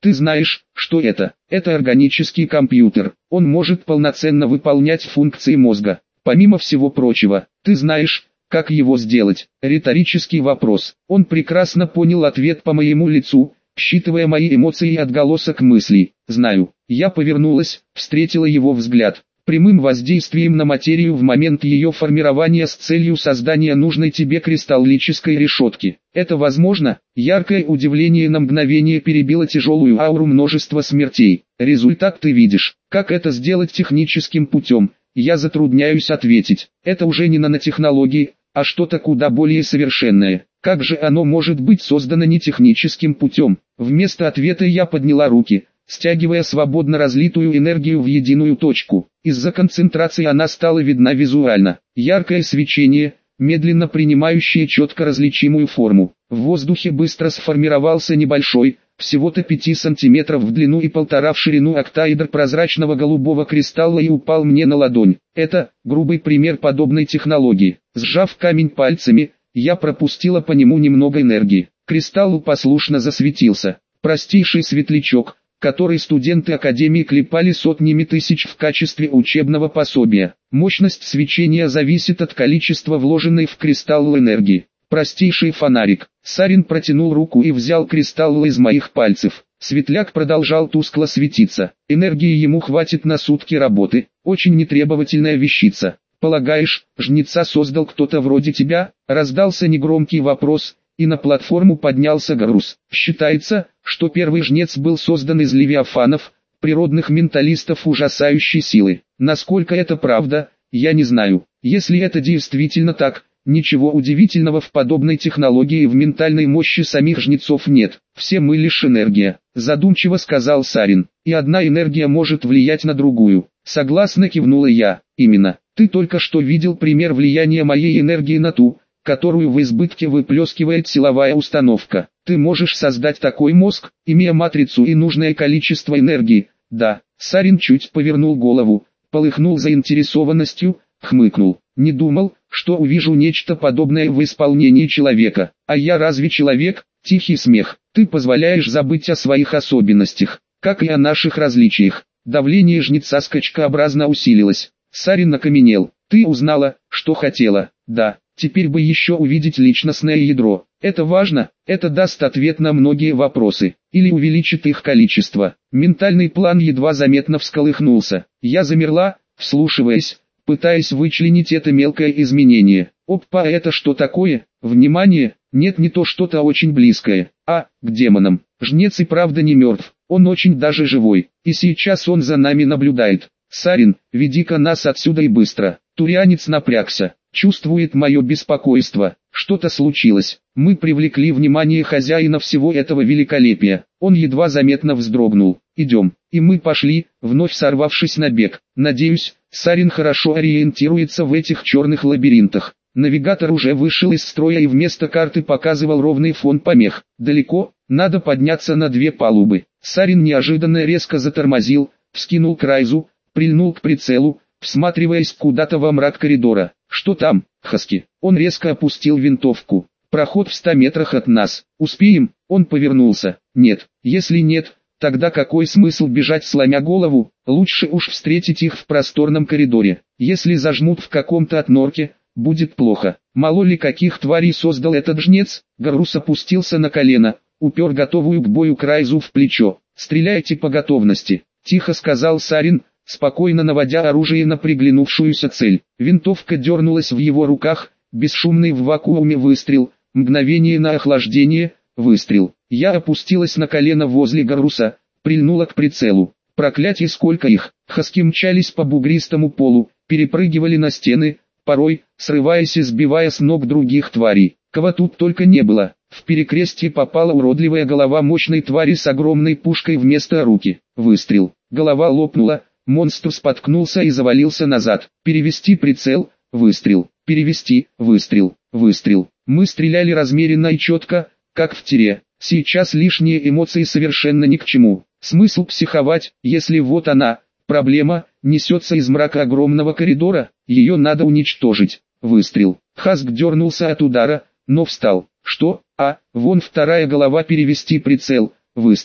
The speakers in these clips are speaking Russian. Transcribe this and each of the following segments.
Ты знаешь, что это? Это органический компьютер. Он может полноценно выполнять функции мозга. Помимо всего прочего, ты знаешь, как его сделать? Риторический вопрос. Он прекрасно понял ответ по моему лицу, считывая мои эмоции и отголосок мыслей. Знаю. Я повернулась, встретила его взгляд. Прямым воздействием на материю в момент ее формирования с целью создания нужной тебе кристаллической решетки. Это возможно? Яркое удивление на мгновение перебило тяжелую ауру множества смертей. Результат ты видишь. Как это сделать техническим путем? Я затрудняюсь ответить. Это уже не нанотехнологии, а что-то куда более совершенное. Как же оно может быть создано не техническим путем? Вместо ответа я подняла руки, стягивая свободно разлитую энергию в единую точку. Из-за концентрации она стала видна визуально. Яркое свечение, медленно принимающее четко различимую форму. В воздухе быстро сформировался небольшой, всего-то 5 сантиметров в длину и 1,5 в ширину октаэдр прозрачного голубого кристалла и упал мне на ладонь. Это грубый пример подобной технологии. Сжав камень пальцами, я пропустила по нему немного энергии. Кристалл послушно засветился. Простейший светлячок, который студенты Академии клепали сотнями тысяч в качестве учебного пособия. Мощность свечения зависит от количества вложенной в кристалл энергии. Простейший фонарик. Сарин протянул руку и взял кристалл из моих пальцев. Светляк продолжал тускло светиться. Энергии ему хватит на сутки работы. Очень нетребовательная вещица. Полагаешь, жнеца создал кто-то вроде тебя? Раздался негромкий вопрос, и на платформу поднялся Гарус. Считается, что первый жнец был создан из левиафанов, природных менталистов ужасающей силы. Насколько это правда, я не знаю. Если это действительно так, ничего удивительного в подобной технологии и в ментальной мощи самих жнецов нет. Все мы лишь энергия, задумчиво сказал Сарин. И одна энергия может влиять на другую. Согласно кивнула я. Именно. Ты только что видел пример влияния моей энергии на ту, которую в избытке выплескивает силовая установка. Ты можешь создать такой мозг, имея матрицу и нужное количество энергии. Да. Сарин чуть повернул голову, полыхнул заинтересованностью, хмыкнул. Не думал, что увижу нечто подобное в исполнении человека. А я разве человек? Тихий смех. Ты позволяешь забыть о своих особенностях, как и о наших различиях. Давление жнеца скачкообразно усилилось. Сарин окаменел. Ты узнала, что хотела. Да, теперь бы еще увидеть личностное ядро. Это важно, это даст ответ на многие вопросы, или увеличит их количество. Ментальный план едва заметно всколыхнулся. Я замерла, вслушиваясь, пытаясь вычленить это мелкое изменение. Опа, это что такое? Внимание, нет, не то, что-то очень близкое. К демонам. Жнец и правда не мертв, он очень даже живой, и сейчас он за нами наблюдает. Сарин, веди-ка нас отсюда и быстро. Турианец напрягся, чувствует мое беспокойство. Что-то случилось. Мы привлекли внимание хозяина всего этого великолепия. Он едва заметно вздрогнул. Идем. И мы пошли, вновь сорвавшись на бег. Надеюсь, Сарин хорошо ориентируется в этих черных лабиринтах. Навигатор уже вышел из строя и вместо карты показывал ровный фон помех. Далеко, надо подняться на 2 палубы. Сарин неожиданно резко затормозил, вскинул к райзу, прильнул к прицелу, всматриваясь куда-то во мрак коридора. Что там, Хаски? Он резко опустил винтовку. Проход в 100 метрах от нас. Успеем? Он повернулся. Нет. Если нет, тогда какой смысл бежать сломя голову? Лучше уж встретить их в просторном коридоре. Если зажмут в каком-то отнорке, будет плохо. Мало ли каких тварей создал этот жнец? Гарус опустился на колено, упер готовую к бою Крайзу в плечо. «Стреляйте по готовности», — тихо сказал Сарин, спокойно наводя оружие на приглянувшуюся цель. Винтовка дернулась в его руках, бесшумный в вакууме выстрел, мгновение на охлаждение, выстрел. Я опустилась на колено возле Гаруса, прильнула к прицелу. Проклятие, сколько их! Хаски мчались по бугристому полу, перепрыгивали на стены, порой, срываясь и сбивая с ног других тварей. Кого тут только не было. В перекрестье попала уродливая голова мощной твари с огромной пушкой вместо руки. Выстрел. Голова лопнула. Монстр споткнулся и завалился назад. Перевести прицел, выстрел. Перевести, выстрел, выстрел. Мы стреляли размеренно и четко, как в тире. Сейчас лишние эмоции совершенно ни к чему. Смысл психовать, если вот она, проблема, несется из мрака огромного коридора, ее надо уничтожить. Выстрел. Хаск дернулся от удара, но встал. Что? Вон вторая голова, перевести прицел, выстрел.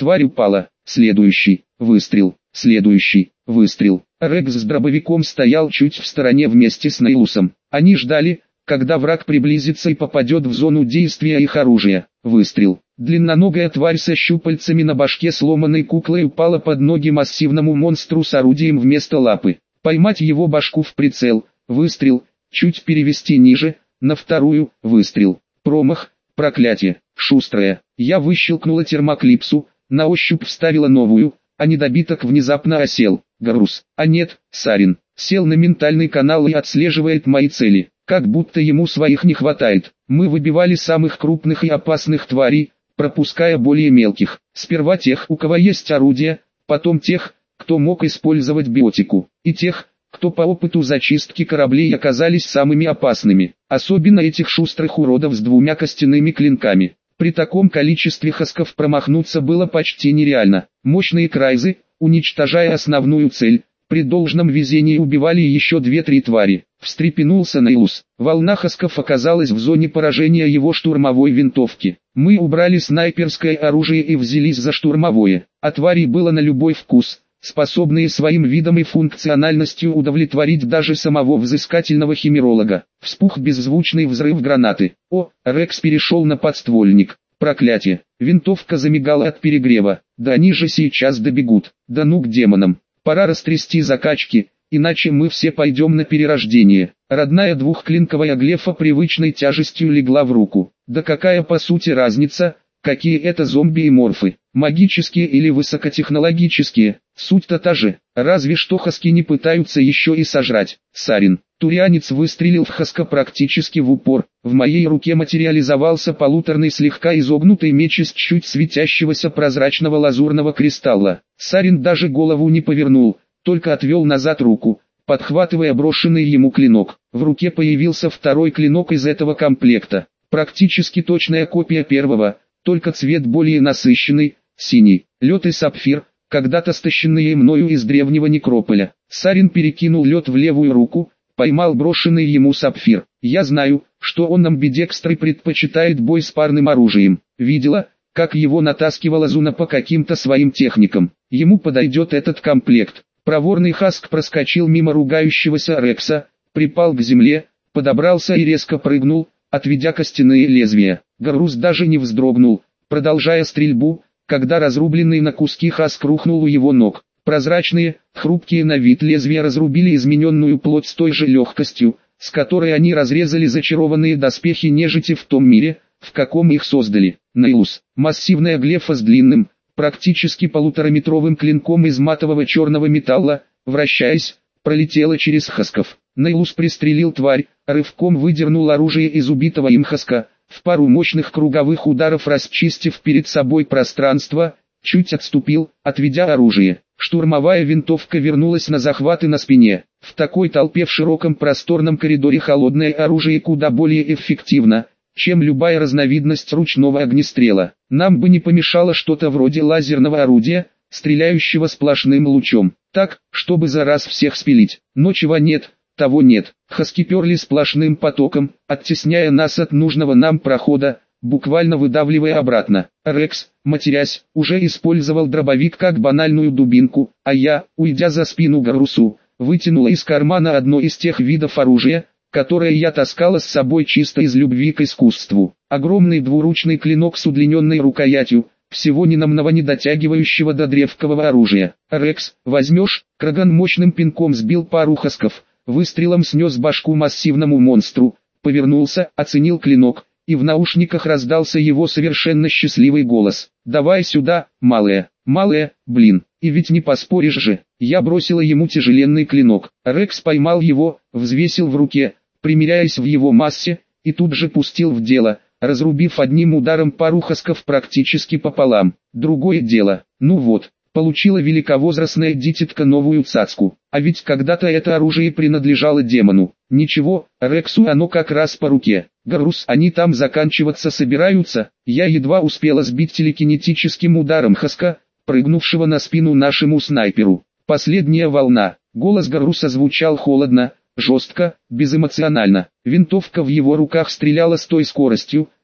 Тварь упала. Следующий выстрел. Следующий выстрел. Рекс с дробовиком стоял чуть в стороне вместе с Нейлусом. Они ждали, когда враг приблизится и попадет в зону действия их оружия. Выстрел. Длинноногая тварь со щупальцами на башке сломанной куклой упала под ноги массивному монстру с орудием вместо лапы. Поймать его башку в прицел. Выстрел. Чуть перевести ниже. На вторую. Выстрел. Промах. Проклятие. Шустрая. Я выщелкнула термоклипсу. На ощупь вставила новую, а недобиток внезапно осел. Гарус. А нет, Сарин. Сел на ментальный канал и отслеживает мои цели. Как будто ему своих не хватает. Мы выбивали самых крупных и опасных тварей, пропуская более мелких. Сперва тех, у кого есть орудия, потом тех, кто мог использовать биотику, и тех, кто по опыту зачистки кораблей оказались самыми опасными. Особенно этих шустрых уродов с двумя костяными клинками. При таком количестве хасков промахнуться было почти нереально. Мощные крайзы, уничтожая основную цель, при должном везении убивали еще 2-3 твари. Встрепенулся Нейлус. Волна хасков оказалась в зоне поражения его штурмовой винтовки. Мы убрали снайперское оружие и взялись за штурмовое. А тварей было на любой вкус, способные своим видом и функциональностью удовлетворить даже самого взыскательного химеролога. Вспух беззвучный взрыв гранаты. О, Рекс перешел на подствольник. Проклятие. Винтовка замигала от перегрева. Да они же сейчас добегут. Да ну к демонам. Пора растрясти закачки, иначе мы все пойдем на перерождение. Родная двухклинковая глефа привычной тяжестью легла в руку. Да какая по сути разница, какие это зомби и морфы, магические или высокотехнологические, суть-то та же, разве что хаски не пытаются еще и сожрать. Сарин. Турианец выстрелил в хаска практически в упор. В моей руке материализовался полуторный слегка изогнутый меч из чуть светящегося прозрачного лазурного кристалла. Сарин даже голову не повернул, только отвел назад руку, подхватывая брошенный ему клинок. В руке появился второй клинок из этого комплекта. Практически точная копия первого, только цвет более насыщенный, синий. Лед и сапфир, когда-то стащенные мною из древнего некрополя. Сарин перекинул лед в левую руку, поймал брошенный ему сапфир. Я знаю, что он амбидекстрый предпочитает бой с парным оружием. Видела, как его натаскивала Зуна по каким-то своим техникам. Ему подойдет этот комплект. Проворный хаск проскочил мимо ругающегося Рекса, припал к земле, подобрался и резко прыгнул, отведя костяные лезвия. Гарус даже не вздрогнул, продолжая стрельбу, когда разрубленный на куски хаск рухнул у его ног. Прозрачные, хрупкие на вид лезвия разрубили измененную плоть с той же легкостью, с которой они разрезали зачарованные доспехи нежити в том мире, в каком их создали. Нейлус. Массивная глефа с длинным, практически полутораметровым клинком из матового черного металла, вращаясь, пролетела через хасков. Нейлус пристрелил тварь, рывком выдернул оружие из убитого им хаска, в пару мощных круговых ударов расчистив перед собой пространство, чуть отступил, отведя оружие. Штурмовая винтовка вернулась на захваты на спине. В такой толпе в широком просторном коридоре холодное оружие куда более эффективно, чем любая разновидность ручного огнестрела. Нам бы не помешало что-то вроде лазерного орудия, стреляющего сплошным лучом, так, чтобы за раз всех спилить. Но чего нет, того нет. Хаски перли сплошным потоком, оттесняя нас от нужного нам прохода, буквально выдавливая обратно. Рекс, матерясь, уже использовал дробовик как банальную дубинку, а я, уйдя за спину Гарусу, вытянула из кармана одно из тех видов оружия, которое я таскала с собой чисто из любви к искусству. Огромный двуручный клинок с удлиненной рукоятью, всего ненамного не дотягивающего до древкового оружия. «Рекс, возьмешь?» Краган мощным пинком сбил пару хасков, выстрелом снес башку массивному монстру, повернулся, оценил клинок, и в наушниках раздался его совершенно счастливый голос. «Давай сюда, малая, малая, блин, и ведь не поспоришь же». Я бросила ему тяжеленный клинок. Рекс поймал его, взвесил в руке, примеряясь в его массе, и тут же пустил в дело, разрубив одним ударом пару хасков практически пополам. Другое дело, ну вот, получила великовозрастная дитятка новую цацку, а ведь когда-то это оружие принадлежало демону. Ничего, Рексу оно как раз по руке. Гарус, они там заканчиваться собираются? Я едва успела сбить телекинетическим ударом хаска, прыгнувшего на спину нашему снайперу. Последняя волна. Голос Гаруса звучал холодно, жестко, безэмоционально. Винтовка в его руках стреляла с той скоростью,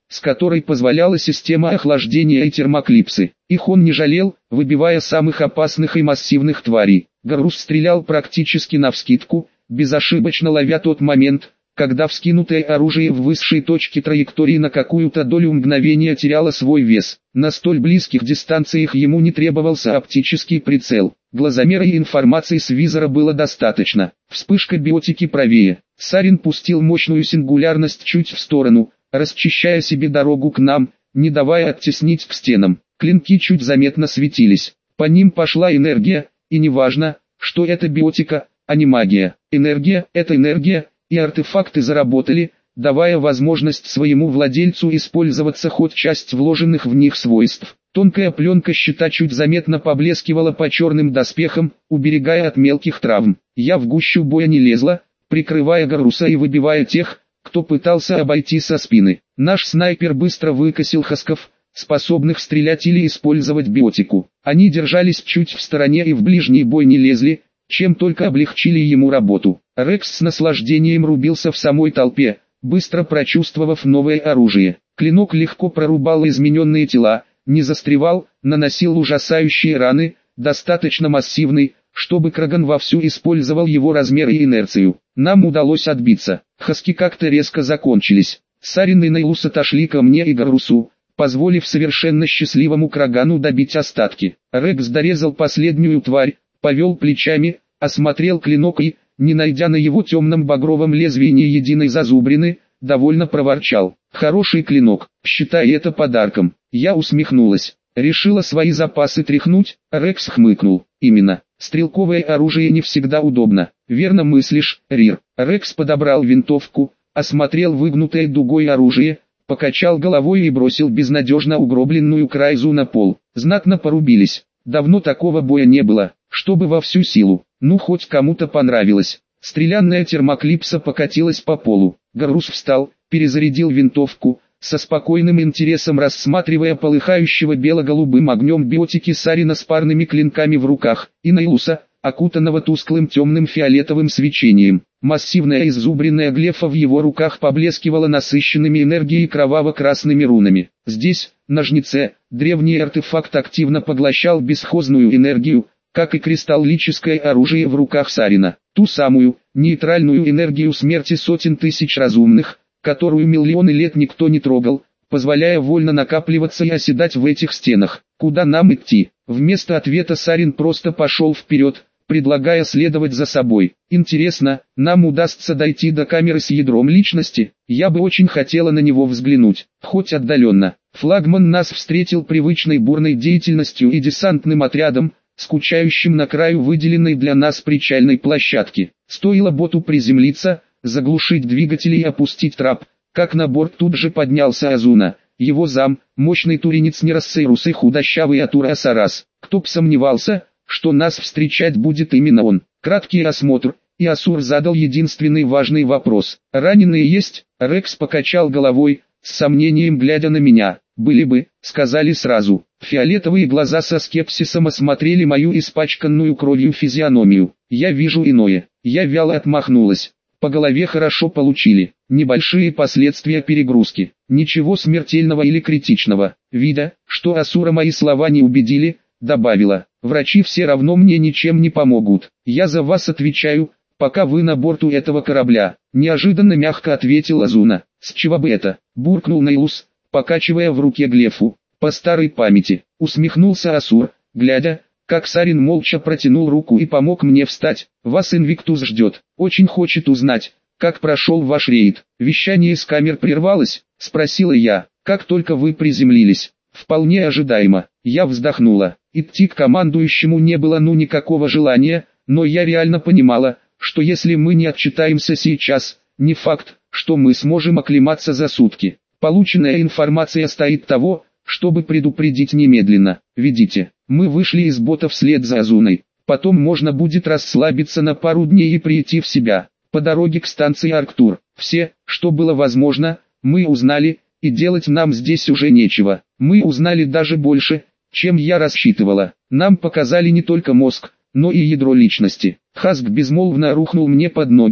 с которой позволяла система охлаждения и термоклипсы. Их он не жалел, выбивая самых опасных и массивных тварей. Гарус стрелял практически навскидку, безошибочно ловя тот момент, когда вскинутое оружие в высшей точке траектории на какую-то долю мгновения теряло свой вес. На столь близких дистанциях ему не требовался оптический прицел. Глазомера и информации с визора было достаточно. Вспышка биотики правее. Сарин пустил мощную сингулярность чуть в сторону, расчищая себе дорогу к нам, не давая оттеснить к стенам. Клинки чуть заметно светились. По ним пошла энергия, и неважно, что это биотика, а не магия. Энергия – это энергия, и артефакты заработали, давая возможность своему владельцу использоваться хоть часть вложенных в них свойств. Тонкая пленка щита чуть заметно поблескивала по черным доспехам, уберегая от мелких травм. Я в гущу боя не лезла, прикрывая Гаруса и выбивая тех, кто пытался обойти со спины. Наш снайпер быстро выкосил хасков, способных стрелять или использовать биотику. Они держались чуть в стороне и в ближний бой не лезли, чем только облегчили ему работу. Рекс с наслаждением рубился в самой толпе, быстро прочувствовав новое оружие. Клинок легко прорубал измененные тела, не застревал, наносил ужасающие раны, достаточно массивный, чтобы Краган вовсю использовал его размер и инерцию. Нам удалось отбиться. Хаски как-то резко закончились. Сарин и Нейлус отошли ко мне и Гарусу, позволив совершенно счастливому Крагану добить остатки. Рекс дорезал последнюю тварь, повел плечами, осмотрел клинок и, не найдя на его темном багровом лезвии ни единой зазубрины, довольно проворчал. «Хороший клинок, считай это подарком». Я усмехнулась. Решила свои запасы тряхнуть, Рекс хмыкнул. «Именно, стрелковое оружие не всегда удобно». «Верно мыслишь, Рир». Рекс подобрал винтовку, осмотрел выгнутое дугой оружие, покачал головой и бросил безнадежно угробленную Крайзу на пол. Знатно порубились. Давно такого боя не было, чтобы во всю силу. Ну хоть кому-то понравилось. Стрелянная термоклипса покатилась по полу. Гарус встал, перезарядил винтовку, со спокойным интересом рассматривая полыхающего бело-голубым огнем биотики Сарина с парными клинками в руках, и Нейлуса, окутанного тусклым темным фиолетовым свечением. Массивная иззубренная глефа в его руках поблескивала насыщенными энергией кроваво-красными рунами. Здесь, на жнеце, древний артефакт активно поглощал бесхозную энергию, как и кристаллическое оружие в руках Сарина. Ту самую, нейтральную энергию смерти сотен тысяч разумных, которую миллионы лет никто не трогал, позволяя вольно накапливаться и оседать в этих стенах. Куда нам идти? Вместо ответа Сарин просто пошел вперед, предлагая следовать за собой. Интересно, нам удастся дойти до камеры с ядром личности? Я бы очень хотела на него взглянуть, хоть отдаленно. Флагман нас встретил привычной бурной деятельностью и десантным отрядом, скучающим на краю выделенной для нас причальной площадки. Стоило боту приземлиться, заглушить двигатели и опустить трап, как на борт тут же поднялся Азуна, его зам, мощный туринец Нерасейрус и худощавый Атура Асарас. Кто б сомневался, что нас встречать будет именно он. Краткий осмотр, и Асур задал единственный важный вопрос. «Раненые есть?» Рекс покачал головой, с сомнением глядя на меня. «Были бы, сказали сразу». Фиолетовые глаза со скепсисом осмотрели мою испачканную кровью физиономию. «Я вижу иное». Я вяло отмахнулась. По голове хорошо получили. Небольшие последствия перегрузки. Ничего смертельного или критичного. Видя, что Асура мои слова не убедили, добавила: «Врачи все равно мне ничем не помогут. Я за вас отвечаю, пока вы на борту этого корабля». Неожиданно мягко ответил Азуна. «С чего бы это?» — буркнул Нейлус, покачивая в руке глефу. «По старой памяти», — усмехнулся Асур, глядя, как Сарин молча протянул руку и помог мне встать. «Вас Инвиктус ждет, очень хочет узнать, как прошел ваш рейд». «Вещание из камер прервалось?» — спросила я, как только вы приземлились. «Вполне ожидаемо». Я вздохнула. Идти к командующему не было никакого желания, но я реально понимала, что если мы не отчитаемся сейчас, не факт, что мы сможем оклематься за сутки. Полученная информация стоит того, чтобы предупредить немедленно. «Ведите». Мы вышли из бота вслед за Азуной. Потом можно будет расслабиться на пару дней и прийти в себя. По дороге к станции Арктур, все, что было возможно, мы узнали, и делать нам здесь уже нечего. Мы узнали даже больше, чем я рассчитывала. Нам показали не только мозг, но и ядро личности. Хаск безмолвно рухнул мне под ноги,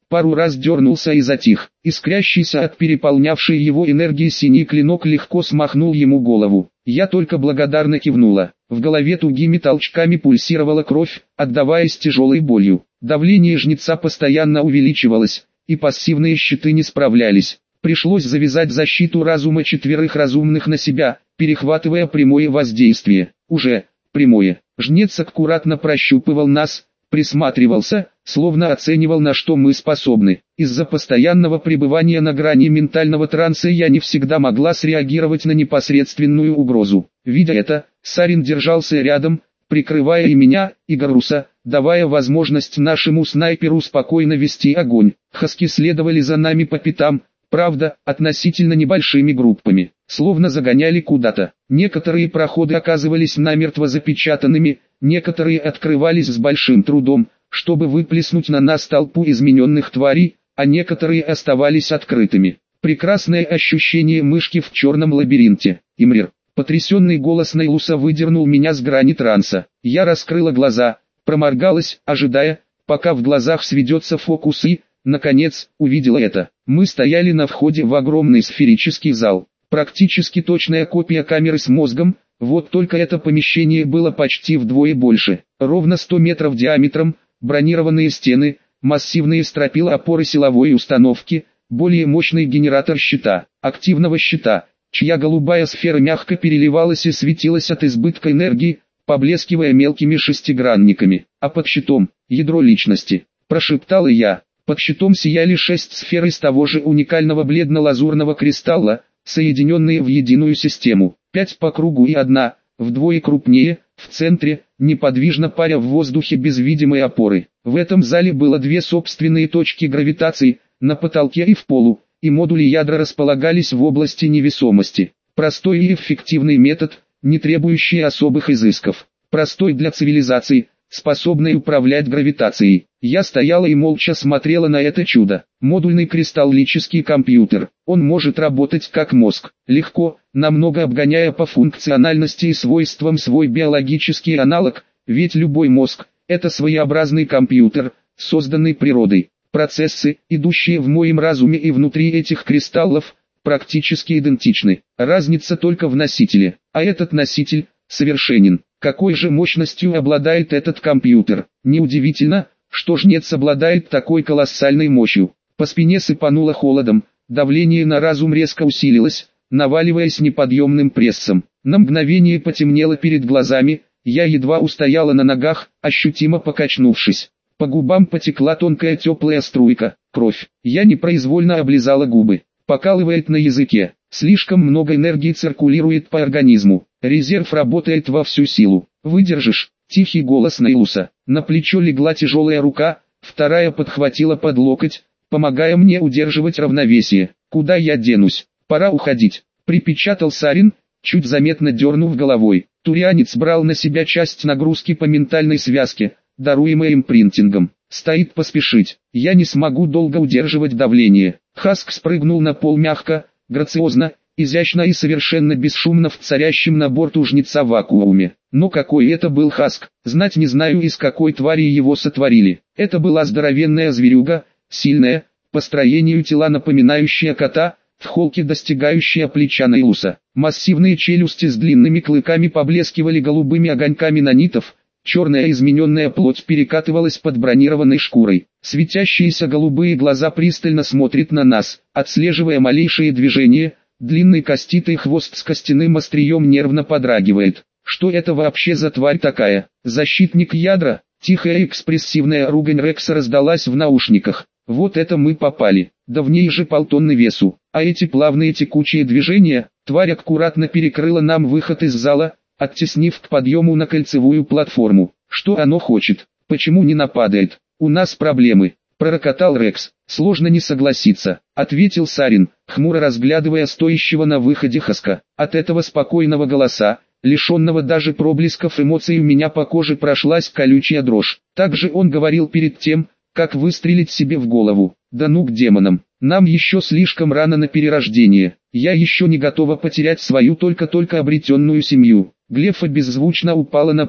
пару раз дернулся и затих. Искрящийся от переполнявшей его энергии синий клинок легко смахнул ему голову. Я только благодарно кивнула. В голове тугими толчками пульсировала кровь, отдаваясь тяжелой болью. Давление жнеца постоянно увеличивалось, и пассивные щиты не справлялись. Пришлось завязать защиту разума 4 разумных на себя, перехватывая прямое воздействие. Уже прямое. Жнец аккуратно прощупывал нас, присматривался, словно оценивал, на что мы способны. Из-за постоянного пребывания на грани ментального транса я не всегда могла среагировать на непосредственную угрозу. Видя это, Сарин держался рядом, прикрывая и меня, и Гаруса, давая возможность нашему снайперу спокойно вести огонь. Хаски следовали за нами по пятам, правда, относительно небольшими группами, словно загоняли куда-то. Некоторые проходы оказывались намертво запечатанными, некоторые открывались с большим трудом, чтобы выплеснуть на нас толпу измененных тварей, а некоторые оставались открытыми. Прекрасное ощущение мышки в черном лабиринте. Имрир. Потрясенный голос Нейлуса выдернул меня с грани транса. Я раскрыла глаза, проморгалась, ожидая, пока в глазах сведется фокус и, наконец, увидела это. Мы стояли на входе в огромный сферический зал. Практически точная копия камеры с мозгом, вот только это помещение было почти вдвое больше. Ровно 100 метров диаметром, бронированные стены, массивные стропила опоры силовой установки, более мощный генератор щита, активного щита, чья голубая сфера мягко переливалась и светилась от избытка энергии, поблескивая мелкими шестигранниками. А под щитом — ядро личности, прошептала я. Под щитом сияли 6 сфер из того же уникального бледно-лазурного кристалла, соединенные в единую систему. 5 по кругу и одна, вдвое крупнее, в центре, неподвижно паря в воздухе без видимой опоры. В этом зале было 2 собственные точки гравитации, на потолке и в полу, и модули ядра располагались в области невесомости. Простой и эффективный метод, не требующий особых изысков. Простой для цивилизации, способной управлять гравитацией. Я стояла и молча смотрела на это чудо. Модульный кристаллический компьютер. Он может работать как мозг. Легко, намного обгоняя по функциональности и свойствам свой биологический аналог, ведь любой мозг – это своеобразный компьютер, созданный природой. Процессы, идущие в моем разуме и внутри этих кристаллов, практически идентичны. Разница только в носителе. А этот носитель совершенен. Какой же мощностью обладает этот компьютер? Неудивительно, что жнец обладает такой колоссальной мощью. По спине сыпануло холодом, давление на разум резко усилилось, наваливаясь неподъемным прессом. На мгновение потемнело перед глазами, я едва устояла на ногах, ощутимо покачнувшись. По губам потекла тонкая теплая струйка, кровь. Я непроизвольно облизала губы. Покалывает на языке. Слишком много энергии циркулирует по организму. Резерв работает во всю силу. Выдержишь? Тихий голос Нейлуса. На плечо легла тяжелая рука, вторая подхватила под локоть, помогая мне удерживать равновесие. Куда я денусь? Пора уходить. Припечатал Сарин, чуть заметно дернув головой. Турианец брал на себя часть нагрузки по ментальной связке, даруемой импринтингом. Стоит поспешить. Я не смогу долго удерживать давление. Хаск спрыгнул на пол мягко, грациозно, изящно и совершенно бесшумно в царящем на борту жнеца вакууме. Но какой это был Хаск, знать не знаю, из какой твари его сотворили. Это была здоровенная зверюга, сильная, по строению тела напоминающая кота, в холке достигающая плеча Нейлуса. Массивные челюсти с длинными клыками поблескивали голубыми огоньками нанитов, черная измененная плоть перекатывалась под бронированной шкурой. Светящиеся голубые глаза пристально смотрят на нас, отслеживая малейшие движения. Длинный костистый хвост с костяным острием нервно подрагивает. Что это вообще за тварь такая? Защитник ядра? Тихая экспрессивная ругань Рекса раздалась в наушниках. Вот это мы попали. Да в ней же полтонны весу. А эти плавные текучие движения, тварь аккуратно перекрыла нам выход из зала, оттеснив к подъему на кольцевую платформу. Что оно хочет? Почему не нападает? У нас проблемы. Пророкотал Рекс. Сложно не согласиться, ответил Сарин, хмуро разглядывая стоящего на выходе Хаска. От этого спокойного голоса, лишенного даже проблесков эмоций, у меня по коже прошлась колючая дрожь. Также он говорил перед тем, как выстрелить себе в голову. Да ну к демонам, нам еще слишком рано на перерождение. Я еще не готова потерять свою только-только обретенную семью. Глефа беззвучно упала на пол.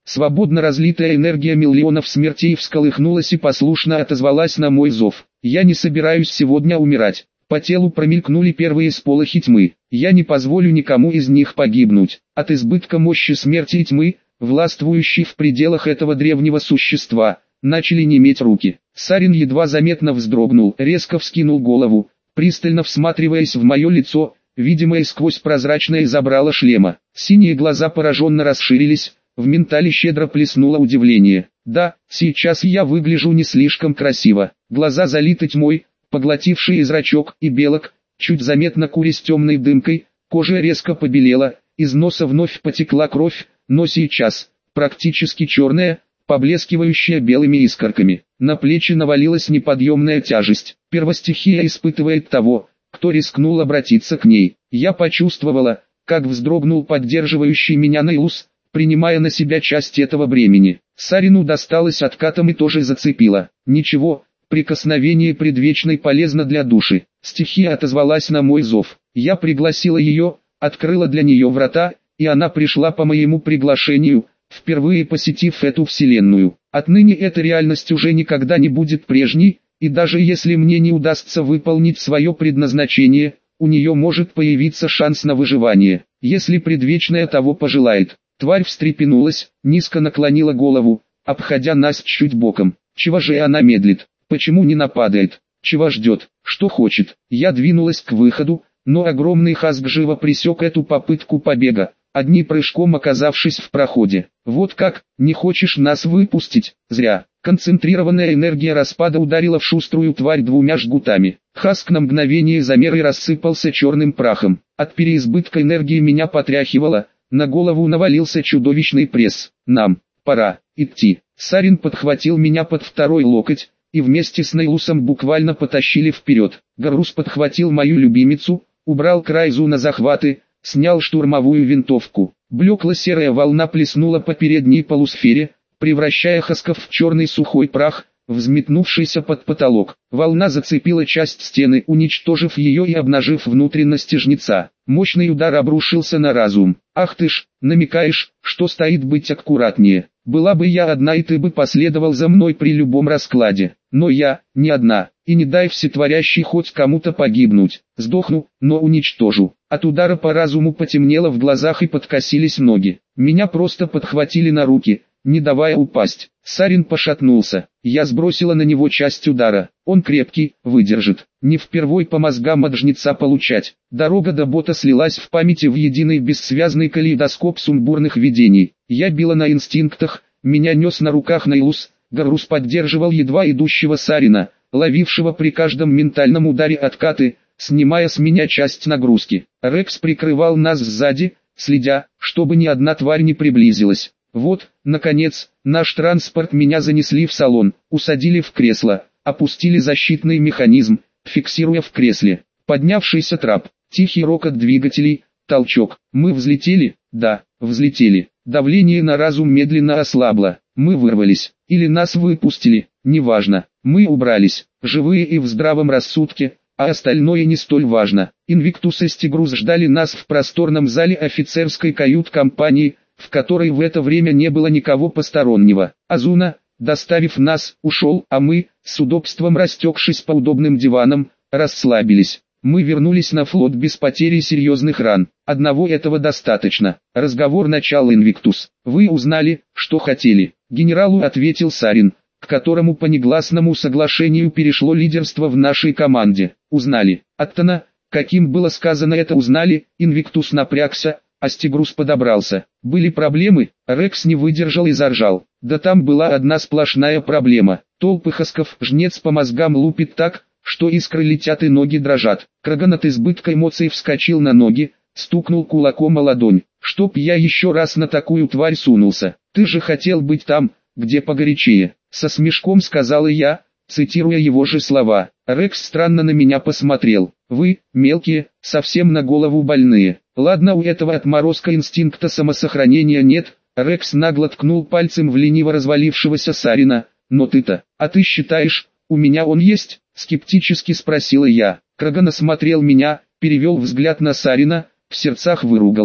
Свободно разлитая энергия миллионов смертей всколыхнулась и послушно отозвалась на мой зов. Я не собираюсь сегодня умирать. По телу промелькнули первые сполохи тьмы. Я не позволю никому из них погибнуть. От избытка мощи смерти и тьмы, властвующей в пределах этого древнего существа, начали неметь руки. Сарин едва заметно вздрогнул, резко вскинул голову, пристально всматриваясь в мое лицо, видимое сквозь прозрачное забрало шлема. Синие глаза пораженно расширились, в ментале щедро плеснуло удивление. Да, сейчас я выгляжу не слишком красиво. Глаза залиты тьмой, поглотившие зрачок и белок, чуть заметно курясь темной дымкой, кожа резко побелела, из носа вновь потекла кровь, но сейчас, практически черная, поблескивающая белыми искорками. На плечи навалилась неподъемная тяжесть. Первостихия испытывает того, кто рискнул обратиться к ней. Я почувствовала, как вздрогнул поддерживающий меня Нейлус, принимая на себя часть этого бремени. Сарину досталось откатом и тоже зацепило. Ничего, прикосновение предвечной полезно для души. Стихия отозвалась на мой зов. Я пригласила ее, открыла для нее врата, и она пришла по моему приглашению, впервые посетив эту вселенную. Отныне эта реальность уже никогда не будет прежней, и даже если мне не удастся выполнить свое предназначение, у нее может появиться шанс на выживание, если предвечная того пожелает. Тварь встрепенулась, низко наклонила голову, обходя нас чуть боком. Чего же она медлит? Почему не нападает? Чего ждет? Что хочет? Я двинулась к выходу, но огромный хаск живо пресек эту попытку побега, одним прыжком оказавшись в проходе. Вот как, не хочешь нас выпустить? Зря. Концентрированная энергия распада ударила в шуструю тварь двумя жгутами. Хаск на мгновение замер и рассыпался черным прахом. От переизбытка энергии меня потряхивало, на голову навалился чудовищный пресс. Нам пора идти. Сарин подхватил меня под второй локоть, и вместе с Нейлусом буквально потащили вперед. Гарус подхватил мою любимицу, убрал Крайзу на захваты, снял штурмовую винтовку. Блекло-серая волна плеснула по передней полусфере, превращая хасков в черный сухой прах, взметнувшийся под потолок. Волна зацепила часть стены, уничтожив ее и обнажив внутренности жнеца. Мощный удар обрушился на разум. «Ах ты ж, намекаешь, что стоит быть аккуратнее. Была бы я одна, и ты бы последовал за мной при любом раскладе. Но я, не одна, и не дай всетворящий хоть кому-то погибнуть. Сдохну, но уничтожу». От удара по разуму потемнело в глазах и подкосились ноги. Меня просто подхватили на руки, не давая упасть. Сарин пошатнулся. Я сбросила на него часть удара. Он крепкий, выдержит. Не впервой по мозгам от жнеца получать. Дорога до бота слилась в памяти в единый бессвязный калейдоскоп сумбурных видений. Я била на инстинктах, меня нес на руках Нейлус, Гарус поддерживал едва идущего Сарина, ловившего при каждом ментальном ударе откаты, снимая с меня часть нагрузки. Рекс прикрывал нас сзади, следя, чтобы ни одна тварь не приблизилась. Вот, наконец, наш транспорт меня занесли в салон, усадили в кресло, опустили защитный механизм, фиксируя в кресле. Поднявшийся трап, тихий рокот двигателей, толчок. Мы взлетели? Да, взлетели. Давление на разум медленно ослабло. Мы вырвались. Или нас выпустили, неважно. Мы убрались, живые и в здравом рассудке, а остальное не столь важно. Инвиктус и Стигрус ждали нас в просторном зале офицерской кают-компании, в которой в это время не было никого постороннего. Азуна, доставив нас, ушел, а мы, с удобством растекшись по удобным диванам, расслабились. Мы вернулись на флот без потери серьезных ран. Одного этого достаточно. Разговор начал Инвиктус. Вы узнали, что хотели. Генералу ответил Сарин, к которому по негласному соглашению перешло лидерство в нашей команде. Узнали. Аттона, каким было сказано это узнали, Инвиктус напрягся, а Стигрус подобрался. Были проблемы, Рекс не выдержал и заржал. Да там была одна сплошная проблема. Толпы хасков, жнец по мозгам лупит так, что искры летят и ноги дрожат. Краган от избытка эмоций вскочил на ноги, стукнул кулаком о ладонь. Чтоб я еще раз на такую тварь сунулся. Ты же хотел быть там, где погорячее. Со смешком сказала я, цитируя его же слова. Рекс странно на меня посмотрел. Вы, мелкие, совсем на голову больные. Ладно, у этого отморозка инстинкта самосохранения нет. Рекс нагло ткнул пальцем в лениво развалившегося Сарина. Но ты-то, а ты считаешь, у меня он есть? Скептически спросила я. Краган осмотрел меня, перевел взгляд на Сарина, в сердцах выругался.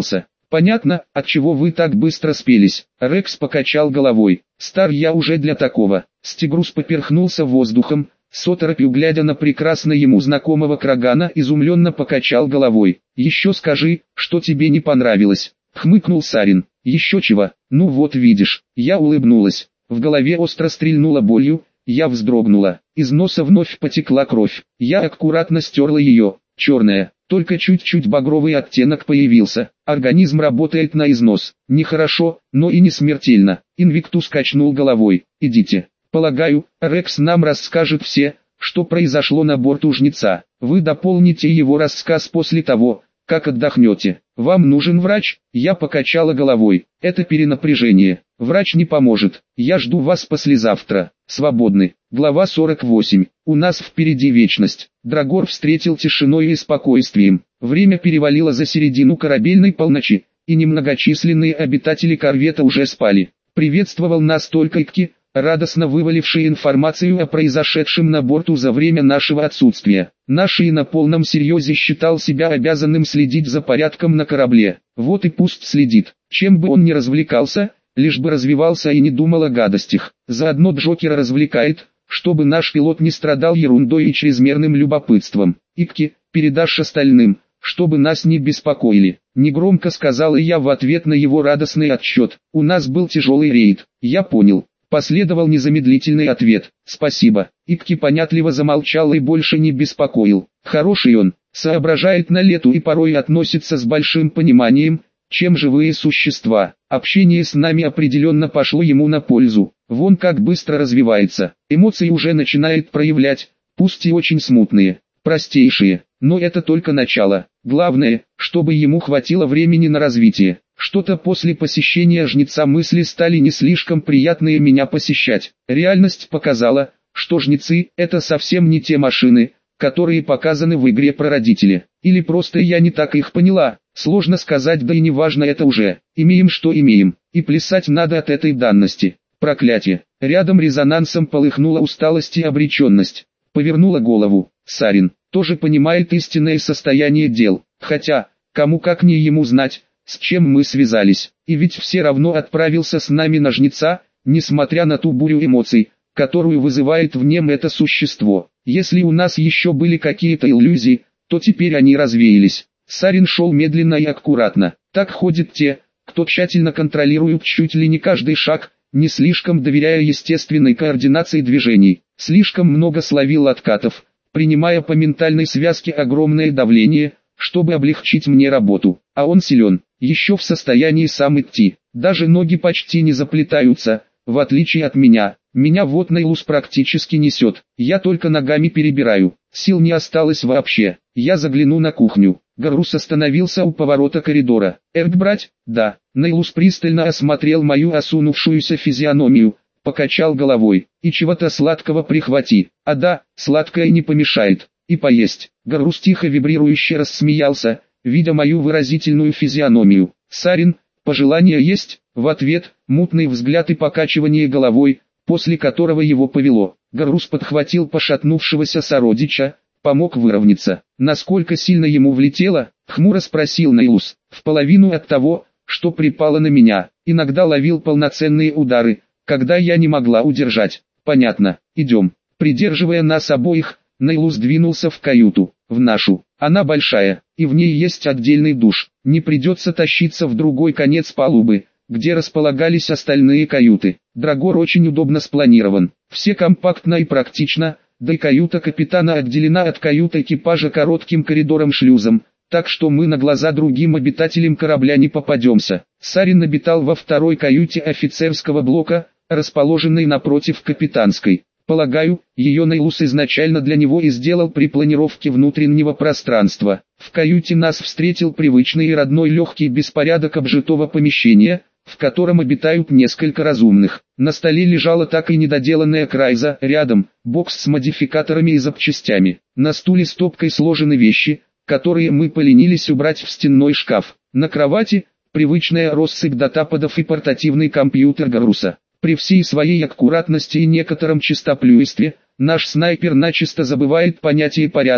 Понятно, отчего вы так быстро спелись. Рекс покачал головой. Стар я уже для такого. Стегрус поперхнулся воздухом, с оторопью глядя на прекрасно ему знакомого Крагана, изумленно покачал головой. Еще скажи, что тебе не понравилось. Хмыкнул Сарин. Еще чего? Ну вот видишь. Я улыбнулась. В голове остро стрельнула болью, я вздрогнула. Из носа вновь потекла кровь. Я аккуратно стерла ее. Черная, только чуть-чуть багровый оттенок появился. Организм работает на износ. Нехорошо, но и не смертельно. Инвиктус качнул головой. Идите. Полагаю, Рекс нам расскажет все, что произошло на борту Жнеца. Вы дополните его рассказ после того, как отдохнете. Вам нужен врач? Я покачала головой. Это перенапряжение. Врач не поможет. Я жду вас послезавтра. Свободны. Глава 48. У нас впереди вечность. Драгор встретил тишиной и спокойствием. Время перевалило за середину корабельной полночи, и немногочисленные обитатели корвета уже спали. Приветствовал нас только Икки, радостно вываливший информацию о произошедшем на борту за время нашего отсутствия. Наши на полном серьезе считал себя обязанным следить за порядком на корабле. Вот и пусть следит. Чем бы он ни развлекался, лишь бы развивался и не думал о гадостях. Заодно Джокера развлекает, чтобы наш пилот не страдал ерундой и чрезмерным любопытством. Икки, передашь остальным, чтобы нас не беспокоили. Негромко сказала я в ответ на его радостный отчет. У нас был тяжелый рейд. Я понял. Последовал незамедлительный ответ. Спасибо. Икки понятливо замолчал и больше не беспокоил. Хороший он, соображает на лету и порой относится с большим пониманием, чем живые существа. Общение с нами определенно пошло ему на пользу. Вон как быстро развивается. Эмоции уже начинает проявлять, пусть и очень смутные, простейшие. Но это только начало. Главное, чтобы ему хватило времени на развитие. Что-то после посещения Жнеца мысли стали не слишком приятные меня посещать. Реальность показала, что Жнецы – это совсем не те машины, которые показаны в игре про родители. Или просто я не так их поняла. Сложно сказать, да и не важно это уже. Имеем что имеем, и плясать надо от этой данности. Проклятие. Рядом резонансом полыхнула усталость и обреченность. Повернула голову. Сарин тоже понимает истинное состояние дел. Хотя, кому как не ему знать, с чем мы связались. И ведь все равно отправился с нами на Жнеца, несмотря на ту бурю эмоций, которую вызывает в нем это существо. Если у нас еще были какие-то иллюзии, то теперь они развеялись. Сарин шел медленно и аккуратно. Так ходят те, кто тщательно контролирует чуть ли не каждый шаг, не слишком доверяя естественной координации движений. Слишком много словил откатов, принимая по ментальной связке огромное давление, чтобы облегчить мне работу. А он силен, еще в состоянии сам идти. Даже ноги почти не заплетаются, в отличие от меня. Меня вот Нейлус практически несет. Я только ногами перебираю. Сил не осталось вообще. Я загляну на кухню. Гарус остановился у поворота коридора. «Эрк брать?» «Да». Нейлус пристально осмотрел мою осунувшуюся физиономию, покачал головой. «И чего-то сладкого прихвати». «А да, сладкое не помешает. И поесть». Гарус тихо вибрирующе рассмеялся, видя мою выразительную физиономию. «Сарин, пожелание есть?» В ответ, мутный взгляд и покачивание головой, после которого его повело. Гарус подхватил пошатнувшегося сородича, помог выровняться. Насколько сильно ему влетело, хмуро спросил Нейлус. В половину от того, что припало на меня. Иногда ловил полноценные удары, когда я не могла удержать. Понятно, идем. Придерживая нас обоих, Нейлус двинулся в каюту, в нашу. Она большая, и в ней есть отдельный душ. Не придется тащиться в другой конец палубы, где располагались остальные каюты. Драгор очень удобно спланирован. Все компактно и практично, да и каюта капитана отделена от каюты экипажа коротким коридором-шлюзом, так что мы на глаза другим обитателям корабля не попадемся. Сарин обитал во второй каюте офицерского блока, расположенной напротив капитанской. Полагаю, ее Нейлус изначально для него и сделал при планировке внутреннего пространства. В каюте нас встретил привычный и родной легкий беспорядок обжитого помещения, в котором обитают несколько разумных. На столе лежала так и недоделанная крайза, рядом бокс с модификаторами и запчастями. На стуле стопкой сложены вещи, которые мы поленились убрать в стенной шкаф. На кровати привычная россыпь датападов и портативный компьютер Гаруса. При всей своей аккуратности и некотором чистоплюйстве, наш снайпер начисто забывает понятие порядок,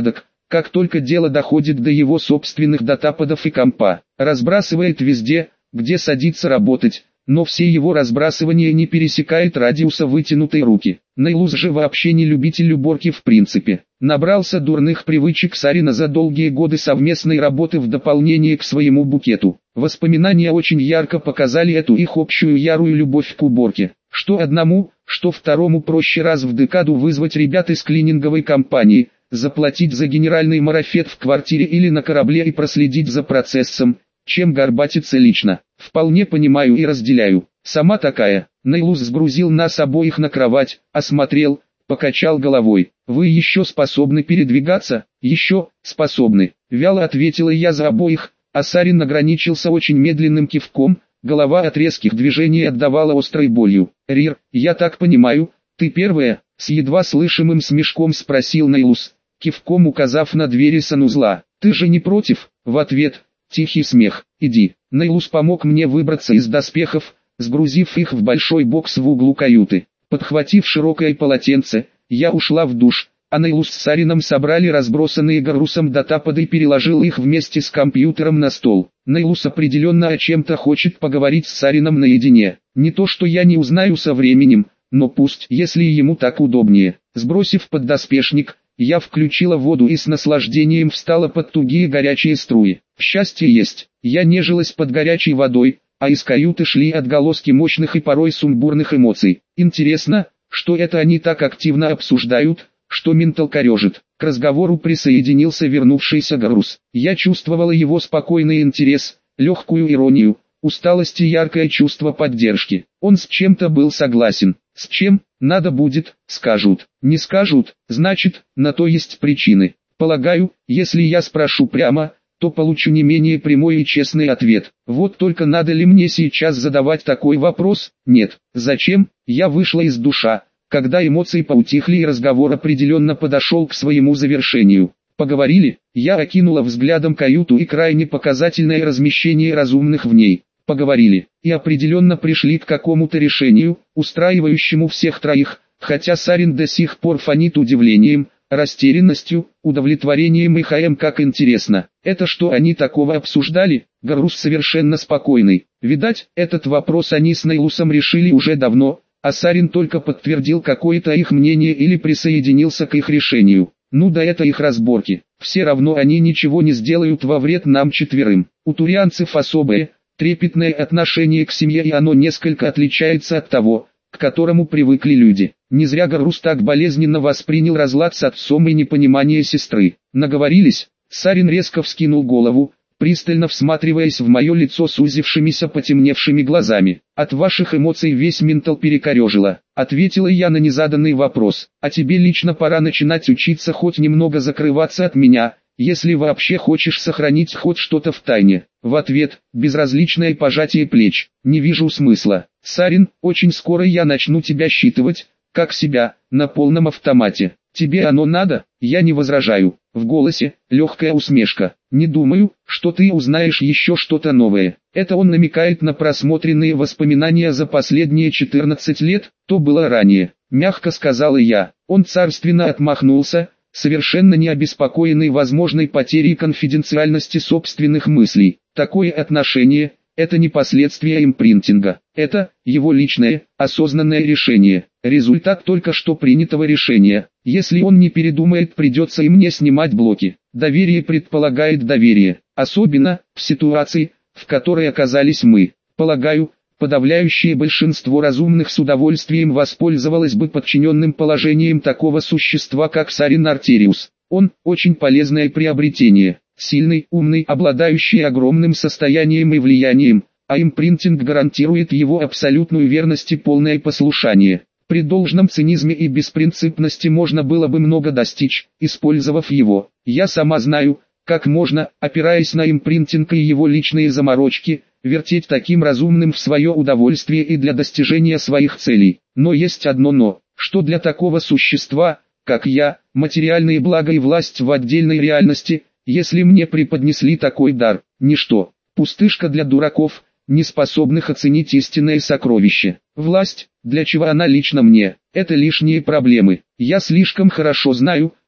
как только дело доходит до его собственных датападов и компа, разбрасывает везде, где садится работать, но все его разбрасывания не пересекает радиуса вытянутой руки. Нейлус же вообще не любитель уборки в принципе. Набрался дурных привычек Сарина за долгие годы совместной работы в дополнение к своему букету. Воспоминания очень ярко показали эту их общую ярую любовь к уборке. Что одному, что второму проще раз в декаду вызвать ребят из клининговой компании, заплатить за генеральный марафет в квартире или на корабле и проследить за процессом, чем горбатиться лично. Вполне понимаю и разделяю. Сама такая. Нейлус сгрузил нас обоих на кровать, осмотрел, покачал головой. Вы еще способны передвигаться? Еще способны. Вяло ответила я за обоих, а Сарин ограничился очень медленным кивком, голова от резких движений отдавала острой болью. Рир, я так понимаю, ты первая? С едва слышимым смешком спросил Нейлус, кивком указав на двери санузла. Ты же не против? В ответ тихий смех. Иди. Нейлус помог мне выбраться из доспехов, сгрузив их в большой бокс в углу каюты. Подхватив широкое полотенце, я ушла в душ, а Нейлус с Сарином собрали разбросанные Гаррусом датапады и переложил их вместе с компьютером на стол. Нейлус определенно о чем-то хочет поговорить с Сарином наедине. Не то что я не узнаю со временем, но пусть, если ему так удобнее. Сбросив поддоспешник, я включила воду и с наслаждением встала под тугие горячие струи. Счастье есть, я нежилась под горячей водой, а из каюты шли отголоски мощных и порой сумбурных эмоций. Интересно, что это они так активно обсуждают, что ментал корежит. К разговору присоединился вернувшийся Гаррус. Я чувствовала его спокойный интерес, легкую иронию, усталость и яркое чувство поддержки. Он с чем-то был согласен. С чем? Надо будет, скажут. Не скажут, значит, на то есть причины. Полагаю, если я спрошу прямо, то получу не менее прямой и честный ответ. Вот только надо ли мне сейчас задавать такой вопрос? Нет. Зачем? Я вышла из душа, когда эмоции поутихли и разговор определенно подошел к своему завершению. Поговорили, я окинула взглядом каюту и крайне показательное размещение разумных в ней. Поговорили, и определенно пришли к какому-то решению, устраивающему всех троих, хотя Сарин до сих пор фонит удивлением, растерянностью, удовлетворением и хаем. Как интересно, это что они такого обсуждали? Гаррус совершенно спокойный. Видать, этот вопрос они с Нейлусом решили уже давно, а Сарин только подтвердил какое-то их мнение или присоединился к их решению. Ну да, это их разборки. Все равно они ничего не сделают во вред нам четверым. У турианцев особое, трепетное отношение к семье, и оно несколько отличается от того, к которому привыкли люди. Не зря Гаррус так болезненно воспринял разлад с отцом и непонимание сестры. Наговорились? Сарин резко вскинул голову, пристально всматриваясь в мое лицо сузившимися потемневшими глазами. От ваших эмоций весь ментал перекорежило, ответила я на незаданный вопрос. А тебе лично пора начинать учиться хоть немного закрываться от меня, если вообще хочешь сохранить хоть что-то в тайне. В ответ, безразличное пожатие плеч. Не вижу смысла. Сарин, очень скоро я начну тебя считывать, как себя, на полном автомате. Тебе оно надо? Я не возражаю. В голосе легкая усмешка. Не думаю, что ты узнаешь еще что-то новое. Это он намекает на просмотренные воспоминания за последние 14 лет, то было ранее. Мягко сказала я. Он царственно отмахнулся, совершенно не обеспокоенный возможной потерей конфиденциальности собственных мыслей. Такое отношение – это не последствия импринтинга. Это его личное, осознанное решение. Результат только что принятого решения. Если он не передумает, придется и мне снимать блоки. Доверие предполагает доверие. Особенно в ситуации, в которой оказались мы. Полагаю, подавляющее большинство разумных с удовольствием воспользовалось бы подчиненным положением такого существа, как Сарин Артериус. Он – очень полезное приобретение. Сильный, умный, обладающий огромным состоянием и влиянием, а импринтинг гарантирует его абсолютную верность и полное послушание. При должном цинизме и беспринципности можно было бы много достичь, использовав его. Я сама знаю, как можно, опираясь на импринтинг и его личные заморочки, вертеть таким разумным в свое удовольствие и для достижения своих целей. Но есть одно но, что для такого существа, как я, материальные блага и власть в отдельной реальности, если мне преподнесли такой дар, ничто, пустышка для дураков, не способных оценить истинное сокровище. Власть, для чего она лично мне, это лишние проблемы. Я слишком хорошо знаю,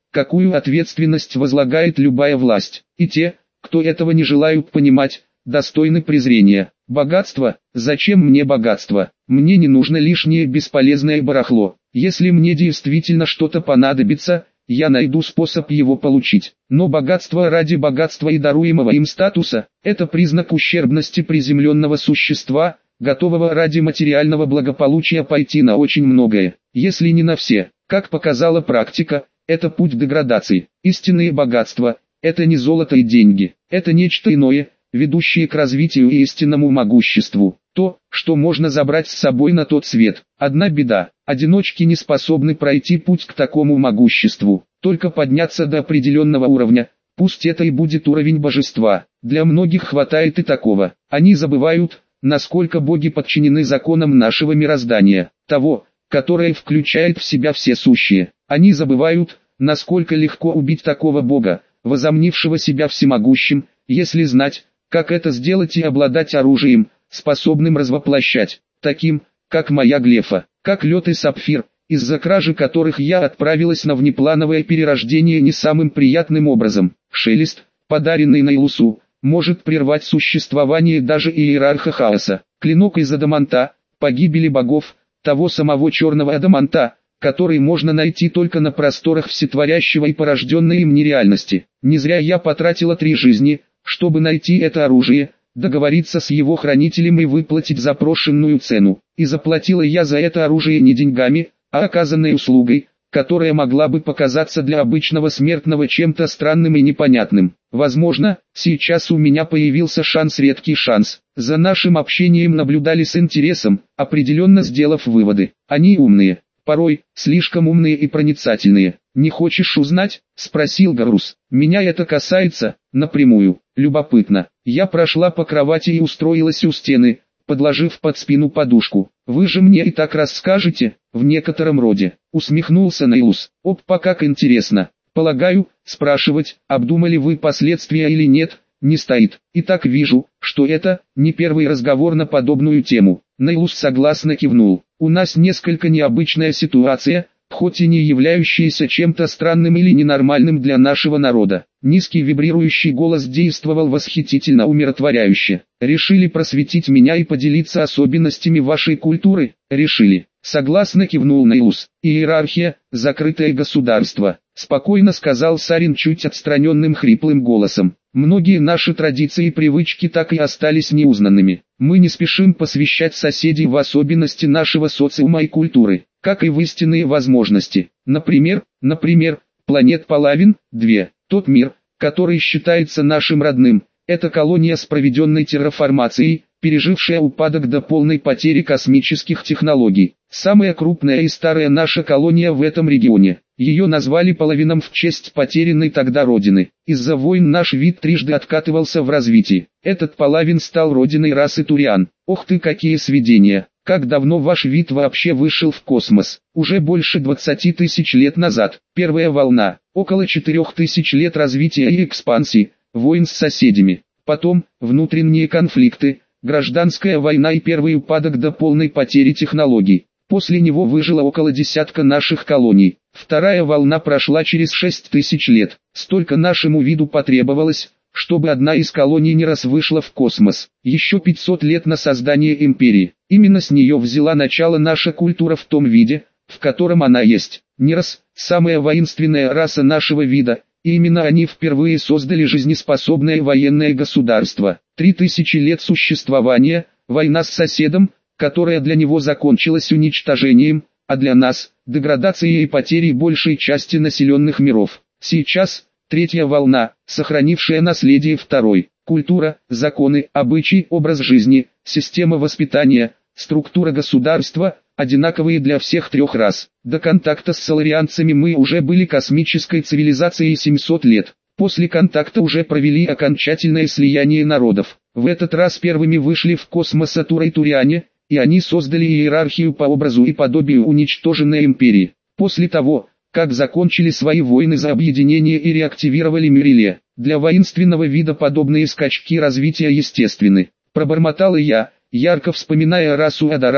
какую ответственность возлагает любая власть, и те, кто этого не желают понимать, достойны презрения. Богатство? Зачем мне богатство? Мне не нужно лишнее бесполезное барахло. Если мне действительно что-то понадобится, я найду способ его получить. Но богатство ради богатства и даруемого им статуса – это признак ущербности приземленного существа, готового ради материального благополучия пойти на очень многое, если не на все. Как показала практика, это путь деградации. Истинные богатства – это не золото и деньги, это нечто иное, ведущее к развитию и истинному могуществу. То, что можно забрать с собой на тот свет. Одна беда – одиночки не способны пройти путь к такому могуществу, только подняться до определенного уровня, пусть это и будет уровень божества. Для многих хватает и такого. Они забывают, насколько боги подчинены законам нашего мироздания, того, которое включает в себя все сущие. Они забывают, насколько легко убить такого бога, возомнившего себя всемогущим, если знать, как это сделать и обладать оружием, способным развоплощать, таким, как моя Глефа, как лед и сапфир, из-за кражи которых я отправилась на внеплановое перерождение не самым приятным образом. Шелест, подаренный Наилусу, может прервать существование даже иерарха хаоса. Клинок из адаманта, погибели богов, того самого черного адаманта, который можно найти только на просторах всетворящего и порожденной им нереальности. Не зря я потратила 3 жизни, чтобы найти это оружие, договориться с его хранителем и выплатить запрошенную цену. И заплатила я за это оружие не деньгами, а оказанной услугой, которая могла бы показаться для обычного смертного чем-то странным и непонятным. Возможно, сейчас у меня появился шанс, редкий шанс. За нашим общением наблюдали с интересом, определенно сделав выводы. Они умные, порой слишком умные и проницательные. «Не хочешь узнать?» – спросил Гарус. «Меня это касается, напрямую. Любопытно». Я прошла по кровати и устроилась у стены, подложив под спину подушку. «Вы же мне и так расскажете?» «В некотором роде», — усмехнулся Наилус. «Опа, как интересно. Полагаю, спрашивать, обдумали вы последствия или нет, не стоит. Итак, вижу, что это не первый разговор на подобную тему». Наилус согласно кивнул. «У нас несколько необычная ситуация, хоть и не являющаяся чем-то странным или ненормальным для нашего народа». Низкий вибрирующий голос действовал восхитительно умиротворяюще. «Решили просветить меня и поделиться особенностями вашей культуры?» «Решили». Согласно кивнул Наилус. «Иерархия, закрытое государство», — спокойно сказал Сарин чуть отстраненным хриплым голосом. «Многие наши традиции и привычки так и остались неузнанными. Мы не спешим посвящать соседей в особенности нашего социума и культуры, как и в истинные возможности. Например, планет Палавин, 2. Тот мир, который считается нашим родным, это колония с проведенной терраформацией, пережившая упадок до полной потери космических технологий. Самая крупная и старая наша колония в этом регионе. Ее назвали Палавином в честь потерянной тогда родины. Из-за войн наш вид трижды откатывался в развитии. Этот Палавин стал родиной расы Туриан. Ох ты, какие сведения! Как давно ваш вид вообще вышел в космос? Уже больше 20 тысяч лет назад. Первая волна, около 4000 лет развития и экспансии, войн с соседями. Потом, внутренние конфликты, гражданская война и первый упадок до полной потери технологий. После него выжило около десятка наших колоний. Вторая волна прошла через 6000 лет. Столько нашему виду потребовалось, чтобы одна из колоний не раз вышла в космос. Еще 500 лет на создание империи. Именно с нее взяла начало наша культура в том виде, в котором она есть. Нерас – самая воинственная раса нашего вида, и именно они впервые создали жизнеспособное военное государство. 3000 лет существования, война с соседом, которая для него закончилась уничтожением, а для нас – деградацией и потерей большей части населенных миров. Сейчас – третья волна, сохранившая наследие второй. Культура, законы, обычаи, образ жизни, система воспитания, структура государства – одинаковые для всех 3 рас. До контакта с соларианцами мы уже были космической цивилизацией 700 лет. После контакта уже провели окончательное слияние народов. В этот раз первыми вышли в космос Атура и Туриане, и они создали иерархию по образу и подобию уничтоженной империи. После того, как закончили свои войны за объединение и реактивировали Мириле, для воинственного вида подобные скачки развития естественны. Пробормотал и я, ярко вспоминая расу Адарас,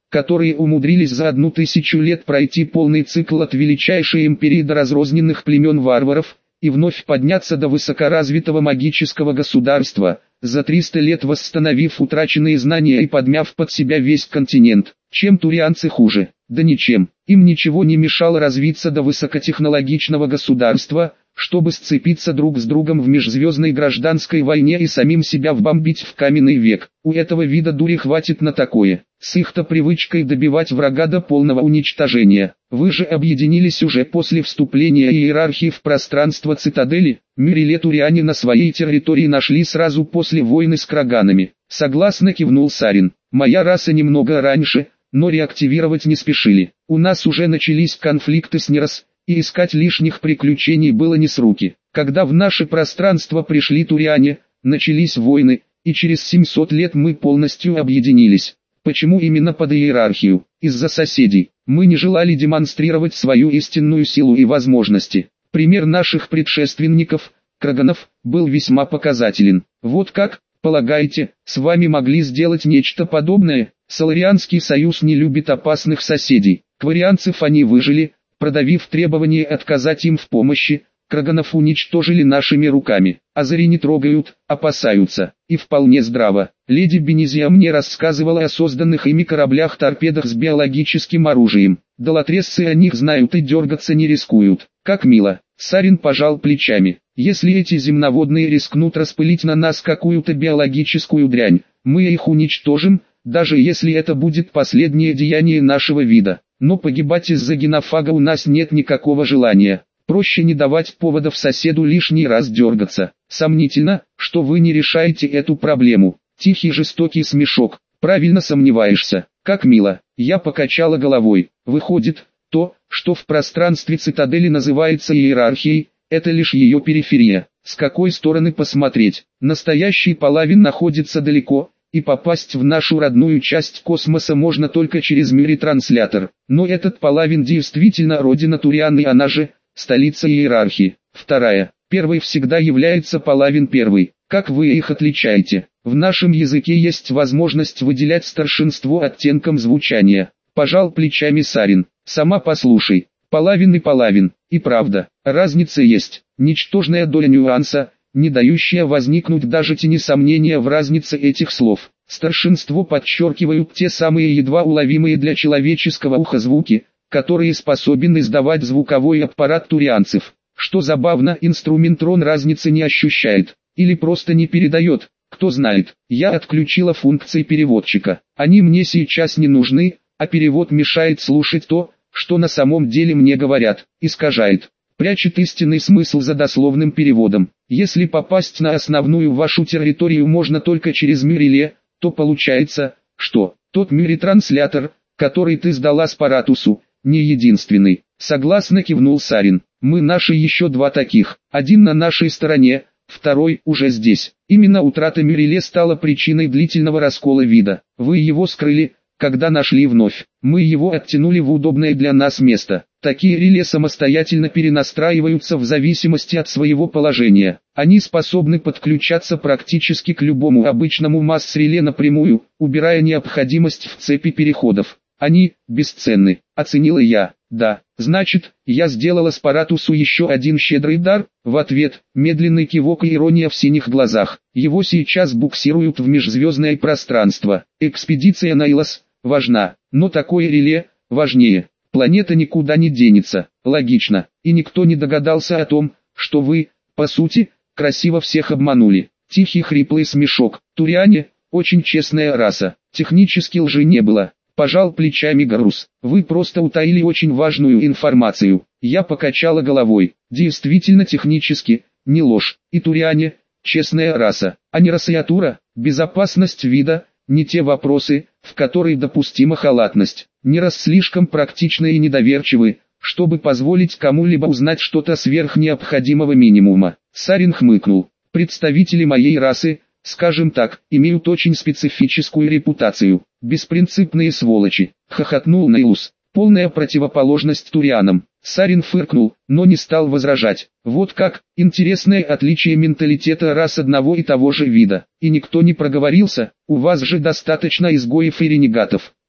которые умудрились за 1000 лет пройти полный цикл от величайшей империи до разрозненных племен варваров, и вновь подняться до высокоразвитого магического государства, за 300 лет восстановив утраченные знания и подмяв под себя весь континент. Чем турианцы хуже? Да ничем. Им ничего не мешало развиться до высокотехнологичного государства, чтобы сцепиться друг с другом в межзвездной гражданской войне и самим себя вбомбить в каменный век. У этого вида дури хватит на такое, с их-то привычкой добивать врага до полного уничтожения. Вы же объединились уже после вступления иерархии в пространство цитадели. Мюриле туриане на своей территории нашли сразу после войны с краганами. Согласно кивнул Сарин. Моя раса немного раньше, но реактивировать не спешили. У нас уже начались конфликты с Нерос, и искать лишних приключений было не с руки. Когда в наше пространство пришли туриане, начались войны, и через 700 лет мы полностью объединились. Почему именно под иерархию? Из-за соседей. Мы не желали демонстрировать свою истинную силу и возможности. Пример наших предшественников, краганов, был весьма показателен. Вот как, полагаете, с вами могли сделать нечто подобное? Соларианский союз не любит опасных соседей. Кварианцев они выжили, продавив требование отказать им в помощи. Краганов уничтожили нашими руками. Азари не трогают, опасаются. И вполне здраво. Леди Бенезия мне рассказывала о созданных ими кораблях-торпедах с биологическим оружием. Долотрессы о них знают и дергаться не рискуют. Как мило. Сарин пожал плечами. Если эти земноводные рискнут распылить на нас какую-то биологическую дрянь, мы их уничтожим, даже если это будет последнее деяние нашего вида. Но погибать из-за генофага у нас нет никакого желания. Проще не давать поводов соседу лишний раз дергаться. Сомнительно, что вы не решаете эту проблему. Тихий жестокий смешок. Правильно сомневаешься. Как мило. Я покачала головой. Выходит, то, что в пространстве цитадели называется иерархией, это лишь ее периферия. С какой стороны посмотреть? Настоящий Палавин находится далеко, и попасть в нашу родную часть космоса можно только через мюри-транслятор. Но этот Палавин действительно родина туриан, и она же столица иерархии. Вторая. Первый всегда является Палавин первый. Как вы их отличаете? В нашем языке есть возможность выделять старшинство оттенком звучания. Пожал плечами Сарин. Сама послушай. Палавин и Палавин. И правда, разница есть. Ничтожная доля нюанса, не дающая возникнуть даже тени сомнения в разнице этих слов. Старшинство подчеркивают те самые едва уловимые для человеческого уха звуки, которые способен издавать звуковой аппарат турианцев. Что забавно, инструментрон разницы не ощущает, или просто не передает, кто знает. Я отключила функции переводчика. Они мне сейчас не нужны, а перевод мешает слушать то, что на самом деле мне говорят, искажает, прячет истинный смысл за дословным переводом. Если попасть на основную вашу территорию можно только через Мюриле, то получается, что тот Мюри-транслятор, который ты сдала Спаратусу, не единственный. Согласно кивнул Сарин. Мы наши еще два таких. Один на нашей стороне, второй уже здесь. Именно утрата Мюриле стала причиной длительного раскола вида. Вы его скрыли, когда нашли вновь. Мы его оттянули в удобное для нас место. Такие реле самостоятельно перенастраиваются в зависимости от своего положения. Они способны подключаться практически к любому обычному масс-реле напрямую, убирая необходимость в цепи переходов. Они бесценны, оценила я. Да, значит, я сделала Спаратусу еще один щедрый дар. В ответ, медленный кивок и ирония в синих глазах. Его сейчас буксируют в межзвездное пространство. Экспедиция на Илос важна, но такое реле важнее. Планета никуда не денется, логично. И никто не догадался о том, что вы, по сути, красиво всех обманули. Тихий хриплый смешок. Туриане, очень честная раса. Технически лжи не было. Пожал плечами Гарус. Вы просто утаили очень важную информацию. Я покачала головой. Действительно технически, не ложь. И туриане, честная раса, а не расиатура, безопасность вида, не те вопросы, в которые допустима халатность. Не раз слишком практичны и недоверчивы, чтобы позволить кому-либо узнать что-то сверх необходимого минимума. Сарин хмыкнул. Представители моей расы, скажем так, имеют очень специфическую репутацию. Беспринципные сволочи. Хохотнул Нейлус. Полная противоположность турианам. Сарин фыркнул, но не стал возражать. Вот как, интересное отличие менталитета рас одного и того же вида. И никто не проговорился, у вас же достаточно изгоев и ренегатов.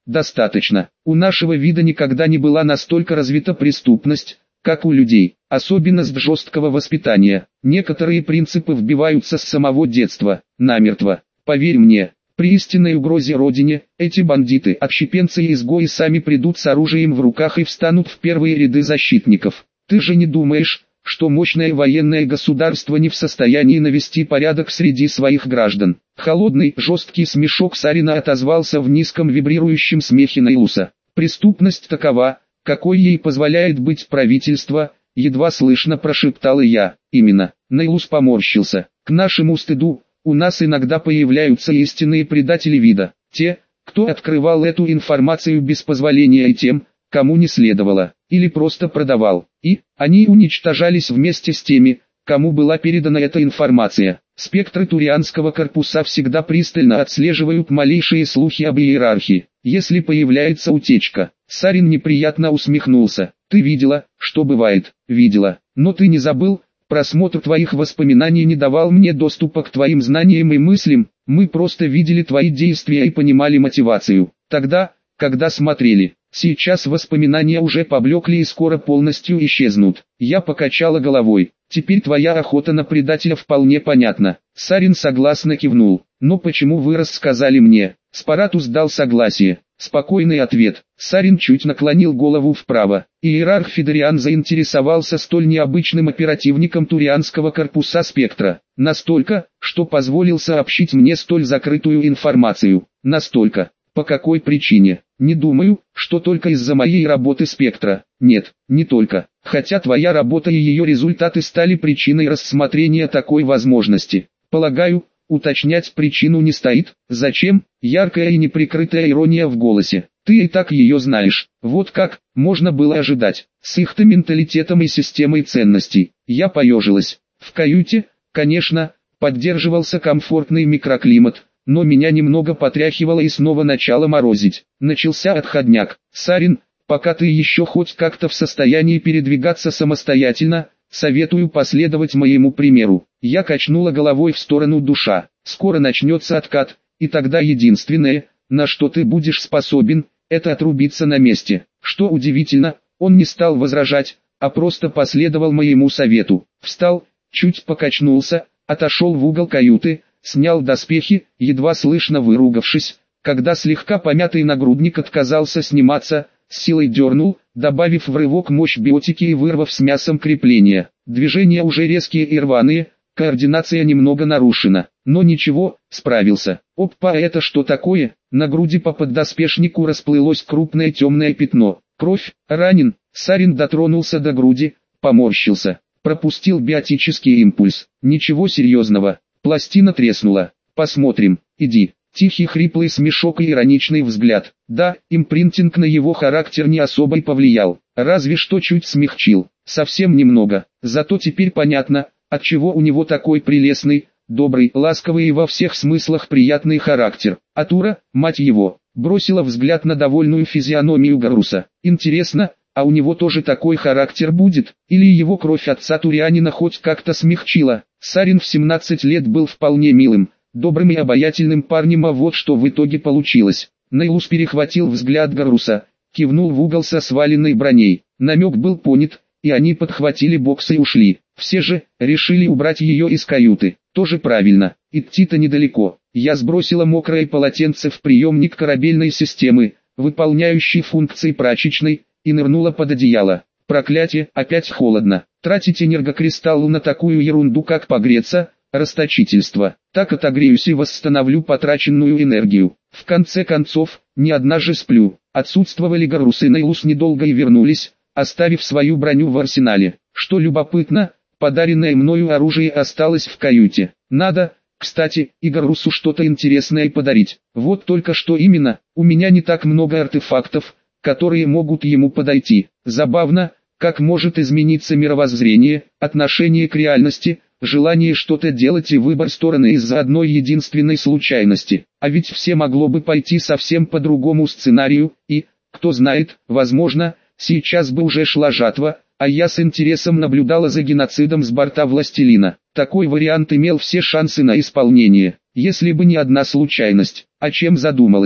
Достаточно. У нашего вида никогда не была настолько развита преступность, как у людей, особенность жесткого воспитания. Некоторые принципы вбиваются с самого детства, намертво. Поверь мне, при истинной угрозе родине, эти бандиты, отщепенцы и изгои сами придут с оружием в руках и встанут в первые ряды защитников. Ты же не думаешь, что мощное военное государство не в состоянии навести порядок среди своих граждан? Холодный, жесткий смешок Сарина отозвался в низком вибрирующем смехе Нейлуса. Преступность такова, какой ей позволяет быть правительство, едва слышно прошептал я. Именно. Нейлус поморщился. К нашему стыду, у нас иногда появляются истинные предатели вида. Те, кто открывал эту информацию без позволения и тем, кому не следовало, или просто продавал. И они уничтожались вместе с теми, кому была передана эта информация. Спектры Турианского корпуса всегда пристально отслеживают малейшие слухи об иерархии. Если появляется утечка, Сарин неприятно усмехнулся. Ты видела, что бывает? Видела. Но ты не забыл? Просмотр твоих воспоминаний не давал мне доступа к твоим знаниям и мыслям, мы просто видели твои действия и понимали мотивацию. Тогда, когда смотрели. Сейчас воспоминания уже поблекли и скоро полностью исчезнут. Я покачала головой. Теперь твоя охота на предателя вполне понятна. Сарин согласно кивнул. Но почему вы рассказали мне? Спаратус дал согласие. Спокойный ответ. Сарин чуть наклонил голову вправо. Иерарх Федериан заинтересовался столь необычным оперативником Турианского корпуса Спектра. Настолько, что позволил сообщить мне столь закрытую информацию. Настолько. По какой причине? Не думаю, что только из-за моей работы Спектра. Нет, не только. Хотя твоя работа и ее результаты стали причиной рассмотрения такой возможности. Полагаю, уточнять причину не стоит. Зачем? Яркая и неприкрытая ирония в голосе. Ты и так ее знаешь. Вот как можно было ожидать. С их-то менталитетом и системой ценностей. Я поежилась. В каюте, конечно, поддерживался комфортный микроклимат. Но меня немного потряхивало и снова начало морозить. Начался отходняк. Сарин, пока ты еще хоть как-то в состоянии передвигаться самостоятельно, советую последовать моему примеру. Я качнула головой в сторону душа. Скоро начнется откат, и тогда единственное, на что ты будешь способен, это отрубиться на месте. Что удивительно, он не стал возражать, а просто последовал моему совету. Встал, чуть покачнулся, отошел в угол каюты, снял доспехи, едва слышно выругавшись, когда слегка помятый нагрудник отказался сниматься, с силой дернул, добавив в рывок мощь биотики и вырвав с мясом крепления. Движения уже резкие и рваные, координация немного нарушена, но ничего, справился. Опа, это что такое? На груди по поддоспешнику расплылось крупное темное пятно. Кровь, ранен. Сарин дотронулся до груди, поморщился. Пропустил биотический импульс. Ничего серьезного. Пластина треснула. Посмотрим. Иди. Тихий хриплый смешок и ироничный взгляд. Да, импринтинг на его характер не особо и повлиял. Разве что чуть смягчил. Совсем немного. Зато теперь понятно, отчего у него такой прелестный, добрый, ласковый и во всех смыслах приятный характер. Атура, мать его, бросила взгляд на довольную физиономию Гаруса. Интересно, а у него тоже такой характер будет? Или его кровь отца Турианина хоть как-то смягчила? Сарин в 17 лет был вполне милым, добрым и обаятельным парнем, а вот что в итоге получилось. Нейлус перехватил взгляд Гаруса, кивнул в угол со сваленной броней. Намек был понят, и они подхватили бокс и ушли. Все же, решили убрать ее из каюты. Тоже правильно, идти-то недалеко. Я сбросила мокрое полотенце в приемник корабельной системы, выполняющий функции прачечной, и нырнула под одеяло. Проклятие, опять холодно. Тратить энергокристаллы на такую ерунду, как погреться, расточительство. Так отогреюсь и восстановлю потраченную энергию. В конце концов, не одна же сплю. Отсутствовали Гарус и Нейлус недолго и вернулись, оставив свою броню в арсенале. Что любопытно, подаренное мною оружие осталось в каюте. Надо, кстати, и Гарусу что-то интересное подарить. Вот только что именно, у меня не так много артефактов, которые могут ему подойти. Забавно, как может измениться мировоззрение, отношение к реальности, желание что-то делать и выбор стороны из-за одной единственной случайности. А ведь все могло бы пойти совсем по другому сценарию, и, кто знает, возможно, сейчас бы уже шла жатва, а я с интересом наблюдала за геноцидом с борта Властелина. Такой вариант имел все шансы на исполнение, если бы не одна случайность. О чем задумалась?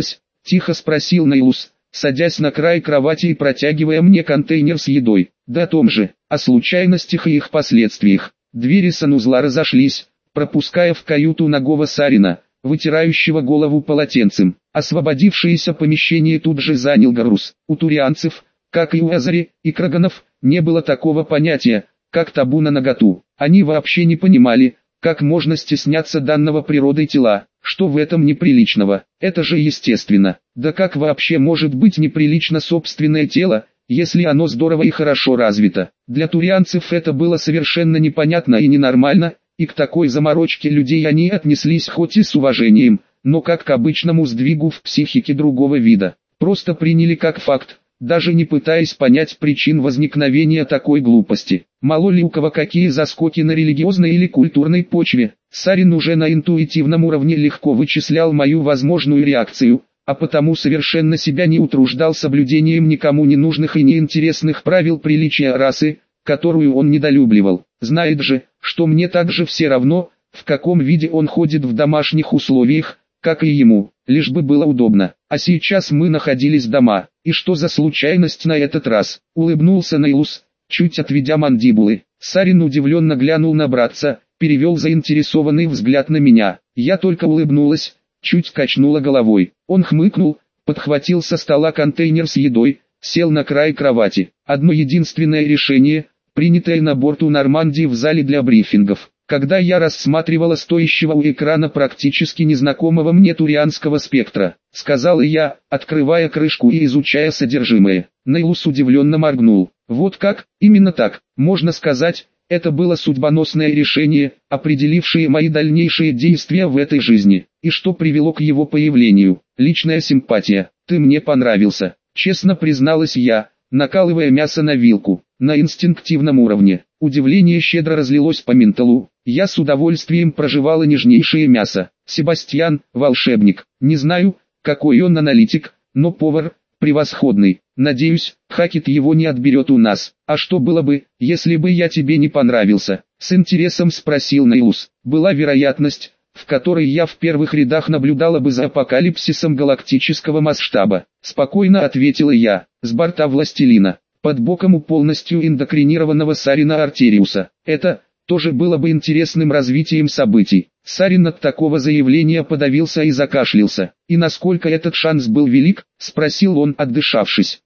Тихо спросил Нейлус, садясь на край кровати и протягивая мне контейнер с едой. Да о том же, о случайностях и их последствиях. Двери санузла разошлись, пропуская в каюту нагого Сарина, вытирающего голову полотенцем. Освободившееся помещение тут же занял Гарус. У турианцев, как и у Азари и Краганов, не было такого понятия, как табу на наготу. Они вообще не понимали, как можно стесняться данного природой тела, что в этом неприличного. Это же естественно. Да как вообще может быть неприлично собственное тело, если оно здорово и хорошо развито? Для турианцев это было совершенно непонятно и ненормально, и к такой заморочке людей они отнеслись хоть и с уважением, но как к обычному сдвигу в психике другого вида. Просто приняли как факт, даже не пытаясь понять причин возникновения такой глупости. Мало ли у кого какие заскоки на религиозной или культурной почве. Сарин уже на интуитивном уровне легко вычислял мою возможную реакцию, а потому совершенно себя не утруждал соблюдением никому не нужных и неинтересных правил приличия расы, которую он недолюбливал. Знает же, что мне также все равно, в каком виде он ходит в домашних условиях, как и ему, лишь бы было удобно. А сейчас мы находились дома, и что за случайность на этот раз? Улыбнулся Нейлус, чуть отведя мандибулы. Сарин удивленно глянул на братца, перевел заинтересованный взгляд на меня. Я только улыбнулась, чуть качнула головой. Он хмыкнул, подхватил со стола контейнер с едой, сел на край кровати. Одно единственное решение, принятое на борту Нормандии в зале для брифингов. Когда я рассматривала стоящего у экрана практически незнакомого мне турианского спектра, сказала я, открывая крышку и изучая содержимое. Нейлус удивленно моргнул. Вот как, именно так, можно сказать, это было судьбоносное решение, определившее мои дальнейшие действия в этой жизни. И что привело к его появлению? Личная симпатия. Ты мне понравился, честно призналась я, накалывая мясо на вилку. На инстинктивном уровне. Удивление щедро разлилось по менталу. Я с удовольствием прожевала нежнейшее мясо. Себастьян, волшебник. Не знаю, какой он аналитик, но повар, превосходный. Надеюсь, Хакет его не отберет у нас. А что было бы, если бы я тебе не понравился? С интересом спросил Нейлус. Была вероятность, в которой я в первых рядах наблюдала бы за апокалипсисом галактического масштаба. Спокойно ответила я. С борта Властелина. Под боком у полностью эндокринированного Сарина Артериуса. Это тоже было бы интересным развитием событий. Сарин от такого заявления подавился и закашлялся. И насколько этот шанс был велик, спросил он, отдышавшись.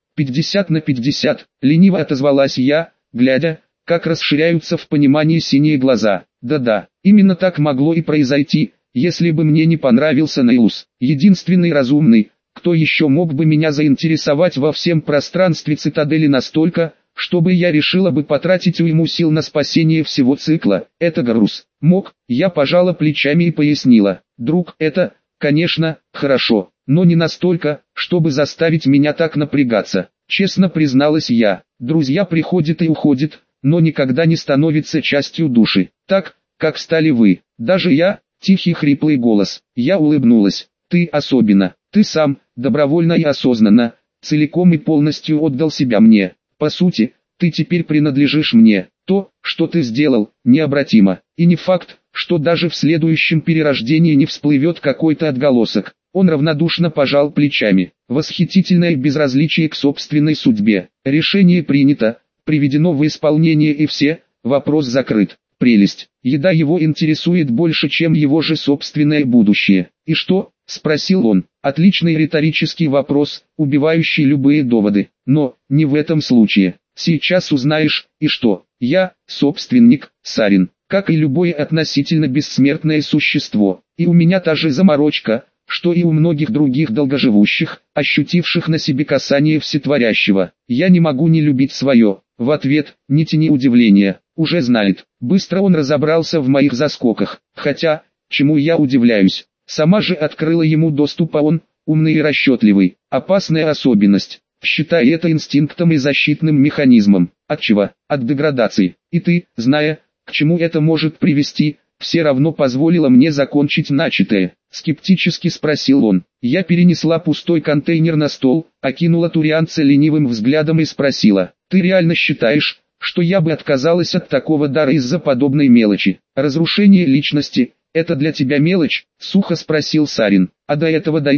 50/50, лениво отозвалась я, глядя, как расширяются в понимании синие глаза. Да-да, именно так могло и произойти, если бы мне не понравился Нейлус. Единственный разумный, кто еще мог бы меня заинтересовать во всем пространстве цитадели настолько, чтобы я решила бы потратить уйму сил на спасение всего цикла, это Гарус. Мог, я пожала плечами и пояснила. Друг, это, конечно, хорошо, но не настолько, чтобы заставить меня так напрягаться. Честно призналась я, друзья приходят и уходят, но никогда не становятся частью души, так, как стали вы. Даже я, тихий хриплый голос, я улыбнулась, ты особенно. Ты сам, добровольно и осознанно, целиком и полностью отдал себя мне. По сути, ты теперь принадлежишь мне. То, что ты сделал, необратимо. И не факт, что даже в следующем перерождении не всплывет какой-то отголосок. Он равнодушно пожал плечами. Восхитительное безразличие к собственной судьбе. Решение принято, приведено в исполнение и все, вопрос закрыт. Прелесть. Еда его интересует больше, чем его же собственное будущее. И что? Спросил он. Отличный риторический вопрос, убивающий любые доводы. Но, не в этом случае. Сейчас узнаешь, и что. Я, собственник, Сарин, как и любое относительно бессмертное существо. И у меня та же заморочка, что и у многих других долгоживущих, ощутивших на себе касание всетворящего. Я не могу не любить свое. В ответ, не тяни удивления, уже знает. Быстро он разобрался в моих заскоках. Хотя, чему я удивляюсь. Сама же открыла ему доступ, а он, умный и расчетливый. Опасная особенность. Считай это инстинктом и защитным механизмом. От чего? От деградации. И ты, зная, к чему это может привести, все равно позволила мне закончить начатое. Скептически спросил он. Я перенесла пустой контейнер на стол, окинула турианца ленивым взглядом и спросила. Ты реально считаешь, что я бы отказалась от такого дара из-за подобной мелочи? Разрушение личности – это для тебя мелочь? Сухо спросил Сарин. А до этого дойдет?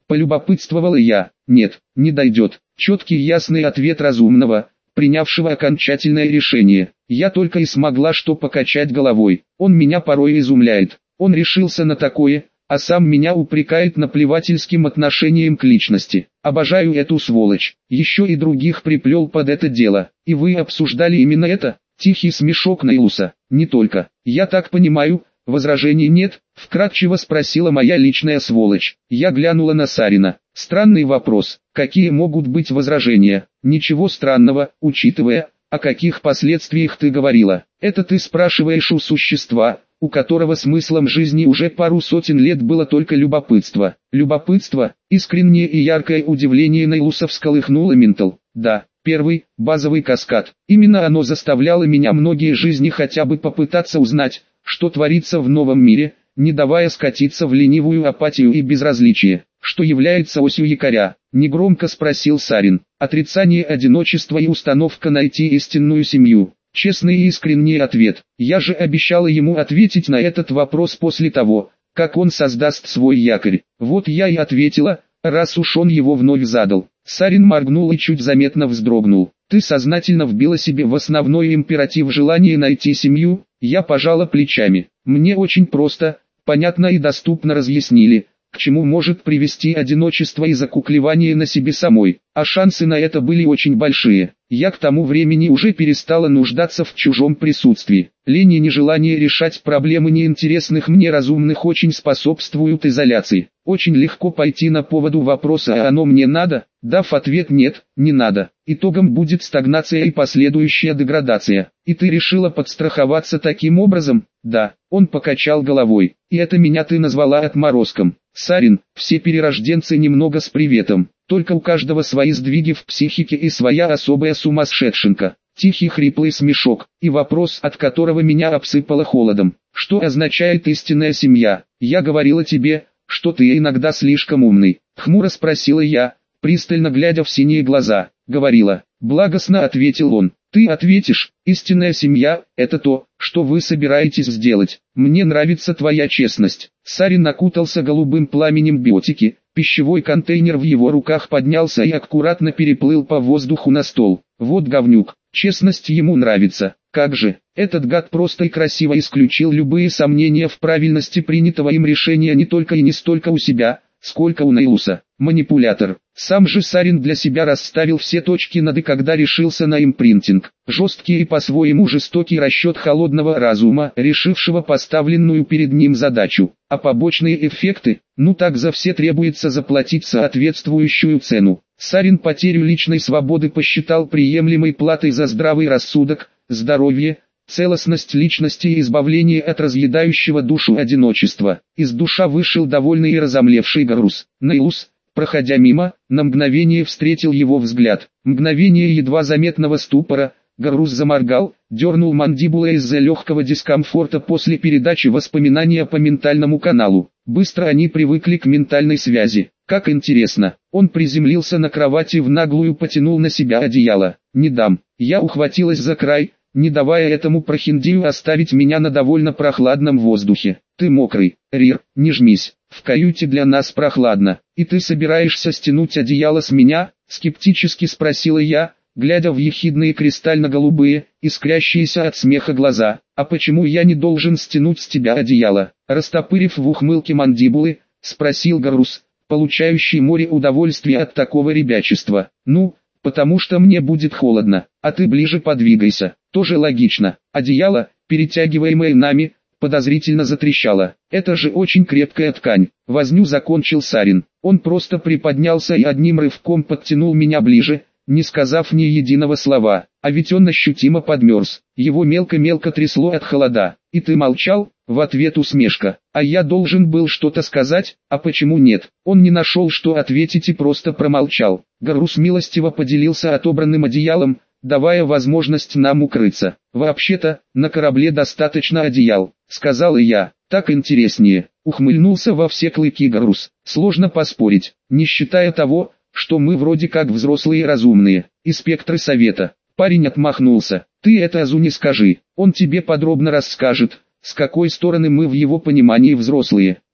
Полюбопытствовала я. Нет, не дойдет. Четкий ясный ответ разумного, принявшего окончательное решение. Я только и смогла что покачать головой. Он меня порой изумляет. Он решился на такое, а сам меня упрекает наплевательским отношением к личности. Обожаю эту сволочь. Еще и других приплел под это дело. И вы обсуждали именно это? Тихий смешок Нейлуса. Не только. Я так понимаю, возражений нет? Вкратчиво спросила моя личная сволочь. Я глянула на Сарина. Странный вопрос. Какие могут быть возражения? Ничего странного, учитывая, о каких последствиях ты говорила. Это ты спрашиваешь у существа, у которого смыслом жизни уже пару сотен лет было только любопытство. Любопытство, искреннее и яркое удивление Нейлуса всколыхнуло ментал. Да, первый, базовый каскад. Именно оно заставляло меня многие жизни хотя бы попытаться узнать, что творится в новом мире, не давая скатиться в ленивую апатию и безразличие. Что является осью якоря? Негромко спросил Сарин. Отрицание одиночества и установка найти истинную семью. Честный и искренний ответ. Я же обещала ему ответить на этот вопрос после того, как он создаст свой якорь. Вот я и ответила, раз уж он его вновь задал. Сарин моргнул и чуть заметно вздрогнул. Ты сознательно вбила себе в основной императив желание найти семью? Я пожала плечами. Мне очень просто, понятно и доступно разъяснили, к чему может привести одиночество и закуклевание на себе самой, а шансы на это были очень большие. Я к тому времени уже перестала нуждаться в чужом присутствии. Лень и нежелание решать проблемы неинтересных мне разумных очень способствуют изоляции. Очень легко пойти на поводу вопроса «а оно мне надо?», дав ответ «нет, не надо». Итогом будет стагнация и последующая деградация. И ты решила подстраховаться таким образом? Да, он покачал головой. И это меня ты назвала отморозком. Сарин, все перерожденцы немного с приветом. Только у каждого свои сдвиги в психике и своя особая сумасшедшенка. Тихий хриплый смешок, и вопрос, от которого меня обсыпало холодом. Что означает истинная семья? Я говорила тебе, что ты иногда слишком умный. Хмуро спросила я, пристально глядя в синие глаза. Говорила. Благостно ответил он. Ты ответишь, истинная семья – это то, что вы собираетесь сделать. Мне нравится твоя честность. Сарин окутался голубым пламенем биотики, пищевой контейнер в его руках поднялся и аккуратно переплыл по воздуху на стол. Вот говнюк, честность ему нравится. Как же, этот гад просто и красиво исключил любые сомнения в правильности принятого им решения не только и не столько у себя, сколько у Нейлуса. Манипулятор. Сам же Сарин для себя расставил все точки над «и», когда решился на импринтинг. Жесткий и по-своему жестокий расчет холодного разума, решившего поставленную перед ним задачу. А побочные эффекты? Ну так за все требуется заплатить соответствующую цену. Сарин потерю личной свободы посчитал приемлемой платой за здравый рассудок, здоровье, целостность личности и избавление от разъедающего душу одиночества. Из душа вышел довольный и разомлевший Гарус. Нейлус, проходя мимо, на мгновение встретил его взгляд. Мгновение едва заметного ступора, Гарус заморгал, дернул мандибулой из-за легкого дискомфорта после передачи воспоминания по ментальному каналу. Быстро они привыкли к ментальной связи. Как интересно, он приземлился на кровати, в наглую потянул на себя одеяло. Не дам. Я ухватилась за край, не давая этому прохиндею оставить меня на довольно прохладном воздухе. Ты мокрый, Рир, не жмись, в каюте для нас прохладно. И ты собираешься стянуть одеяло с меня? Скептически спросила я, глядя в ехидные кристально-голубые, искрящиеся от смеха глаза. А почему я не должен стянуть с тебя одеяло? Растопырив в ухмылке мандибулы, спросил Гарус, получающий море удовольствия от такого ребячества. Ну, потому что мне будет холодно, а ты ближе подвигайся. Тоже логично. Одеяло, перетягиваемое нами, подозрительно затрещало. Это же очень крепкая ткань. Возню закончил Сарин. Он просто приподнялся и одним рывком подтянул меня ближе, не сказав ни единого слова. А ведь он ощутимо подмерз. Его мелко-мелко трясло от холода. И ты молчал? В ответ усмешка. А я должен был что-то сказать, а почему нет? Он не нашел, что ответить, и просто промолчал. Гарус милостиво поделился отобранным одеялом, давая возможность нам укрыться. «Вообще-то, на корабле достаточно одеял», — сказал я. «Так интереснее», — ухмыльнулся во все клыки Гарус. «Сложно поспорить, не считая того, что мы вроде как взрослые и разумные, и спектры совета». Парень отмахнулся. «Ты это Азу не скажи, он тебе подробно расскажет, с какой стороны мы в его понимании взрослые.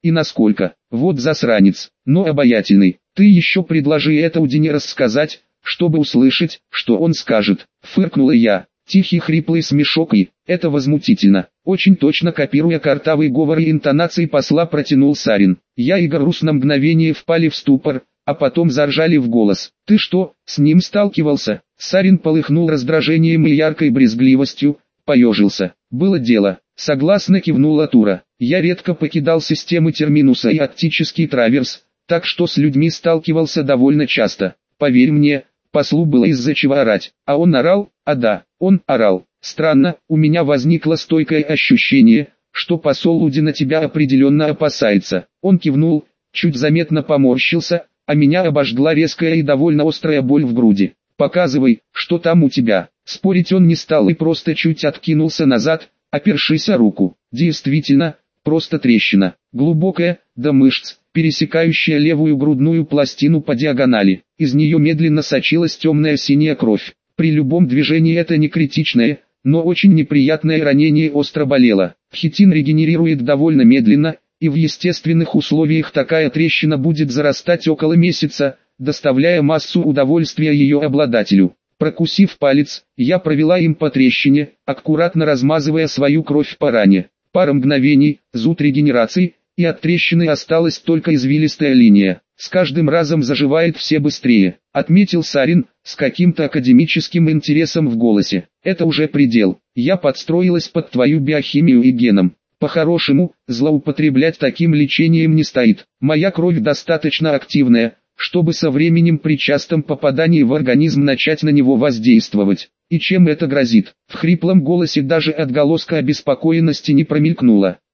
И насколько? Вот засранец, но обаятельный. Ты еще предложи это Удине рассказать, чтобы услышать, что он скажет. Фыркнула я. Тихий хриплый смешок и, это возмутительно. Очень точно копируя картавый говор и интонации посла протянул Сарин. Я и Гарус на мгновение впали в ступор, а потом заржали в голос. Ты что, с ним сталкивался? Сарин полыхнул раздражением и яркой брезгливостью, поежился. Было дело. Согласно кивнула Тура. Я редко покидал системы Терминуса и Оттический Траверс, так что с людьми сталкивался довольно часто. Поверь мне, послу было из-за чего орать. А он орал? А да, он орал. Странно, у меня возникло стойкое ощущение, что посол Удина тебя определенно опасается. Он кивнул, чуть заметно поморщился, а меня обожгла резкая и довольно острая боль в груди. «Показывай, что там у тебя». Спорить он не стал и просто чуть откинулся назад, опершись о руку. Действительно, просто трещина, глубокая, до мышц, пересекающая левую грудную пластину по диагонали. Из нее медленно сочилась темная синяя кровь. При любом движении это не критичное, но очень неприятное ранение остро болело. Хитин регенерирует довольно медленно, и в естественных условиях такая трещина будет зарастать около месяца, доставляя массу удовольствия ее обладателю. Прокусив палец, я провела им по трещине, аккуратно размазывая свою кровь по ране. Пара мгновений, зуд регенерации, и от трещины осталась только извилистая линия. С каждым разом заживает все быстрее, отметил Сарин, с каким-то академическим интересом в голосе. Это уже предел. Я подстроилась под твою биохимию и геном. По-хорошему, злоупотреблять таким лечением не стоит. Моя кровь достаточно активная, чтобы со временем при частом попадании в организм начать на него воздействовать. И чем это грозит? В хриплом голосе даже отголоска обеспокоенности не промелькнуло.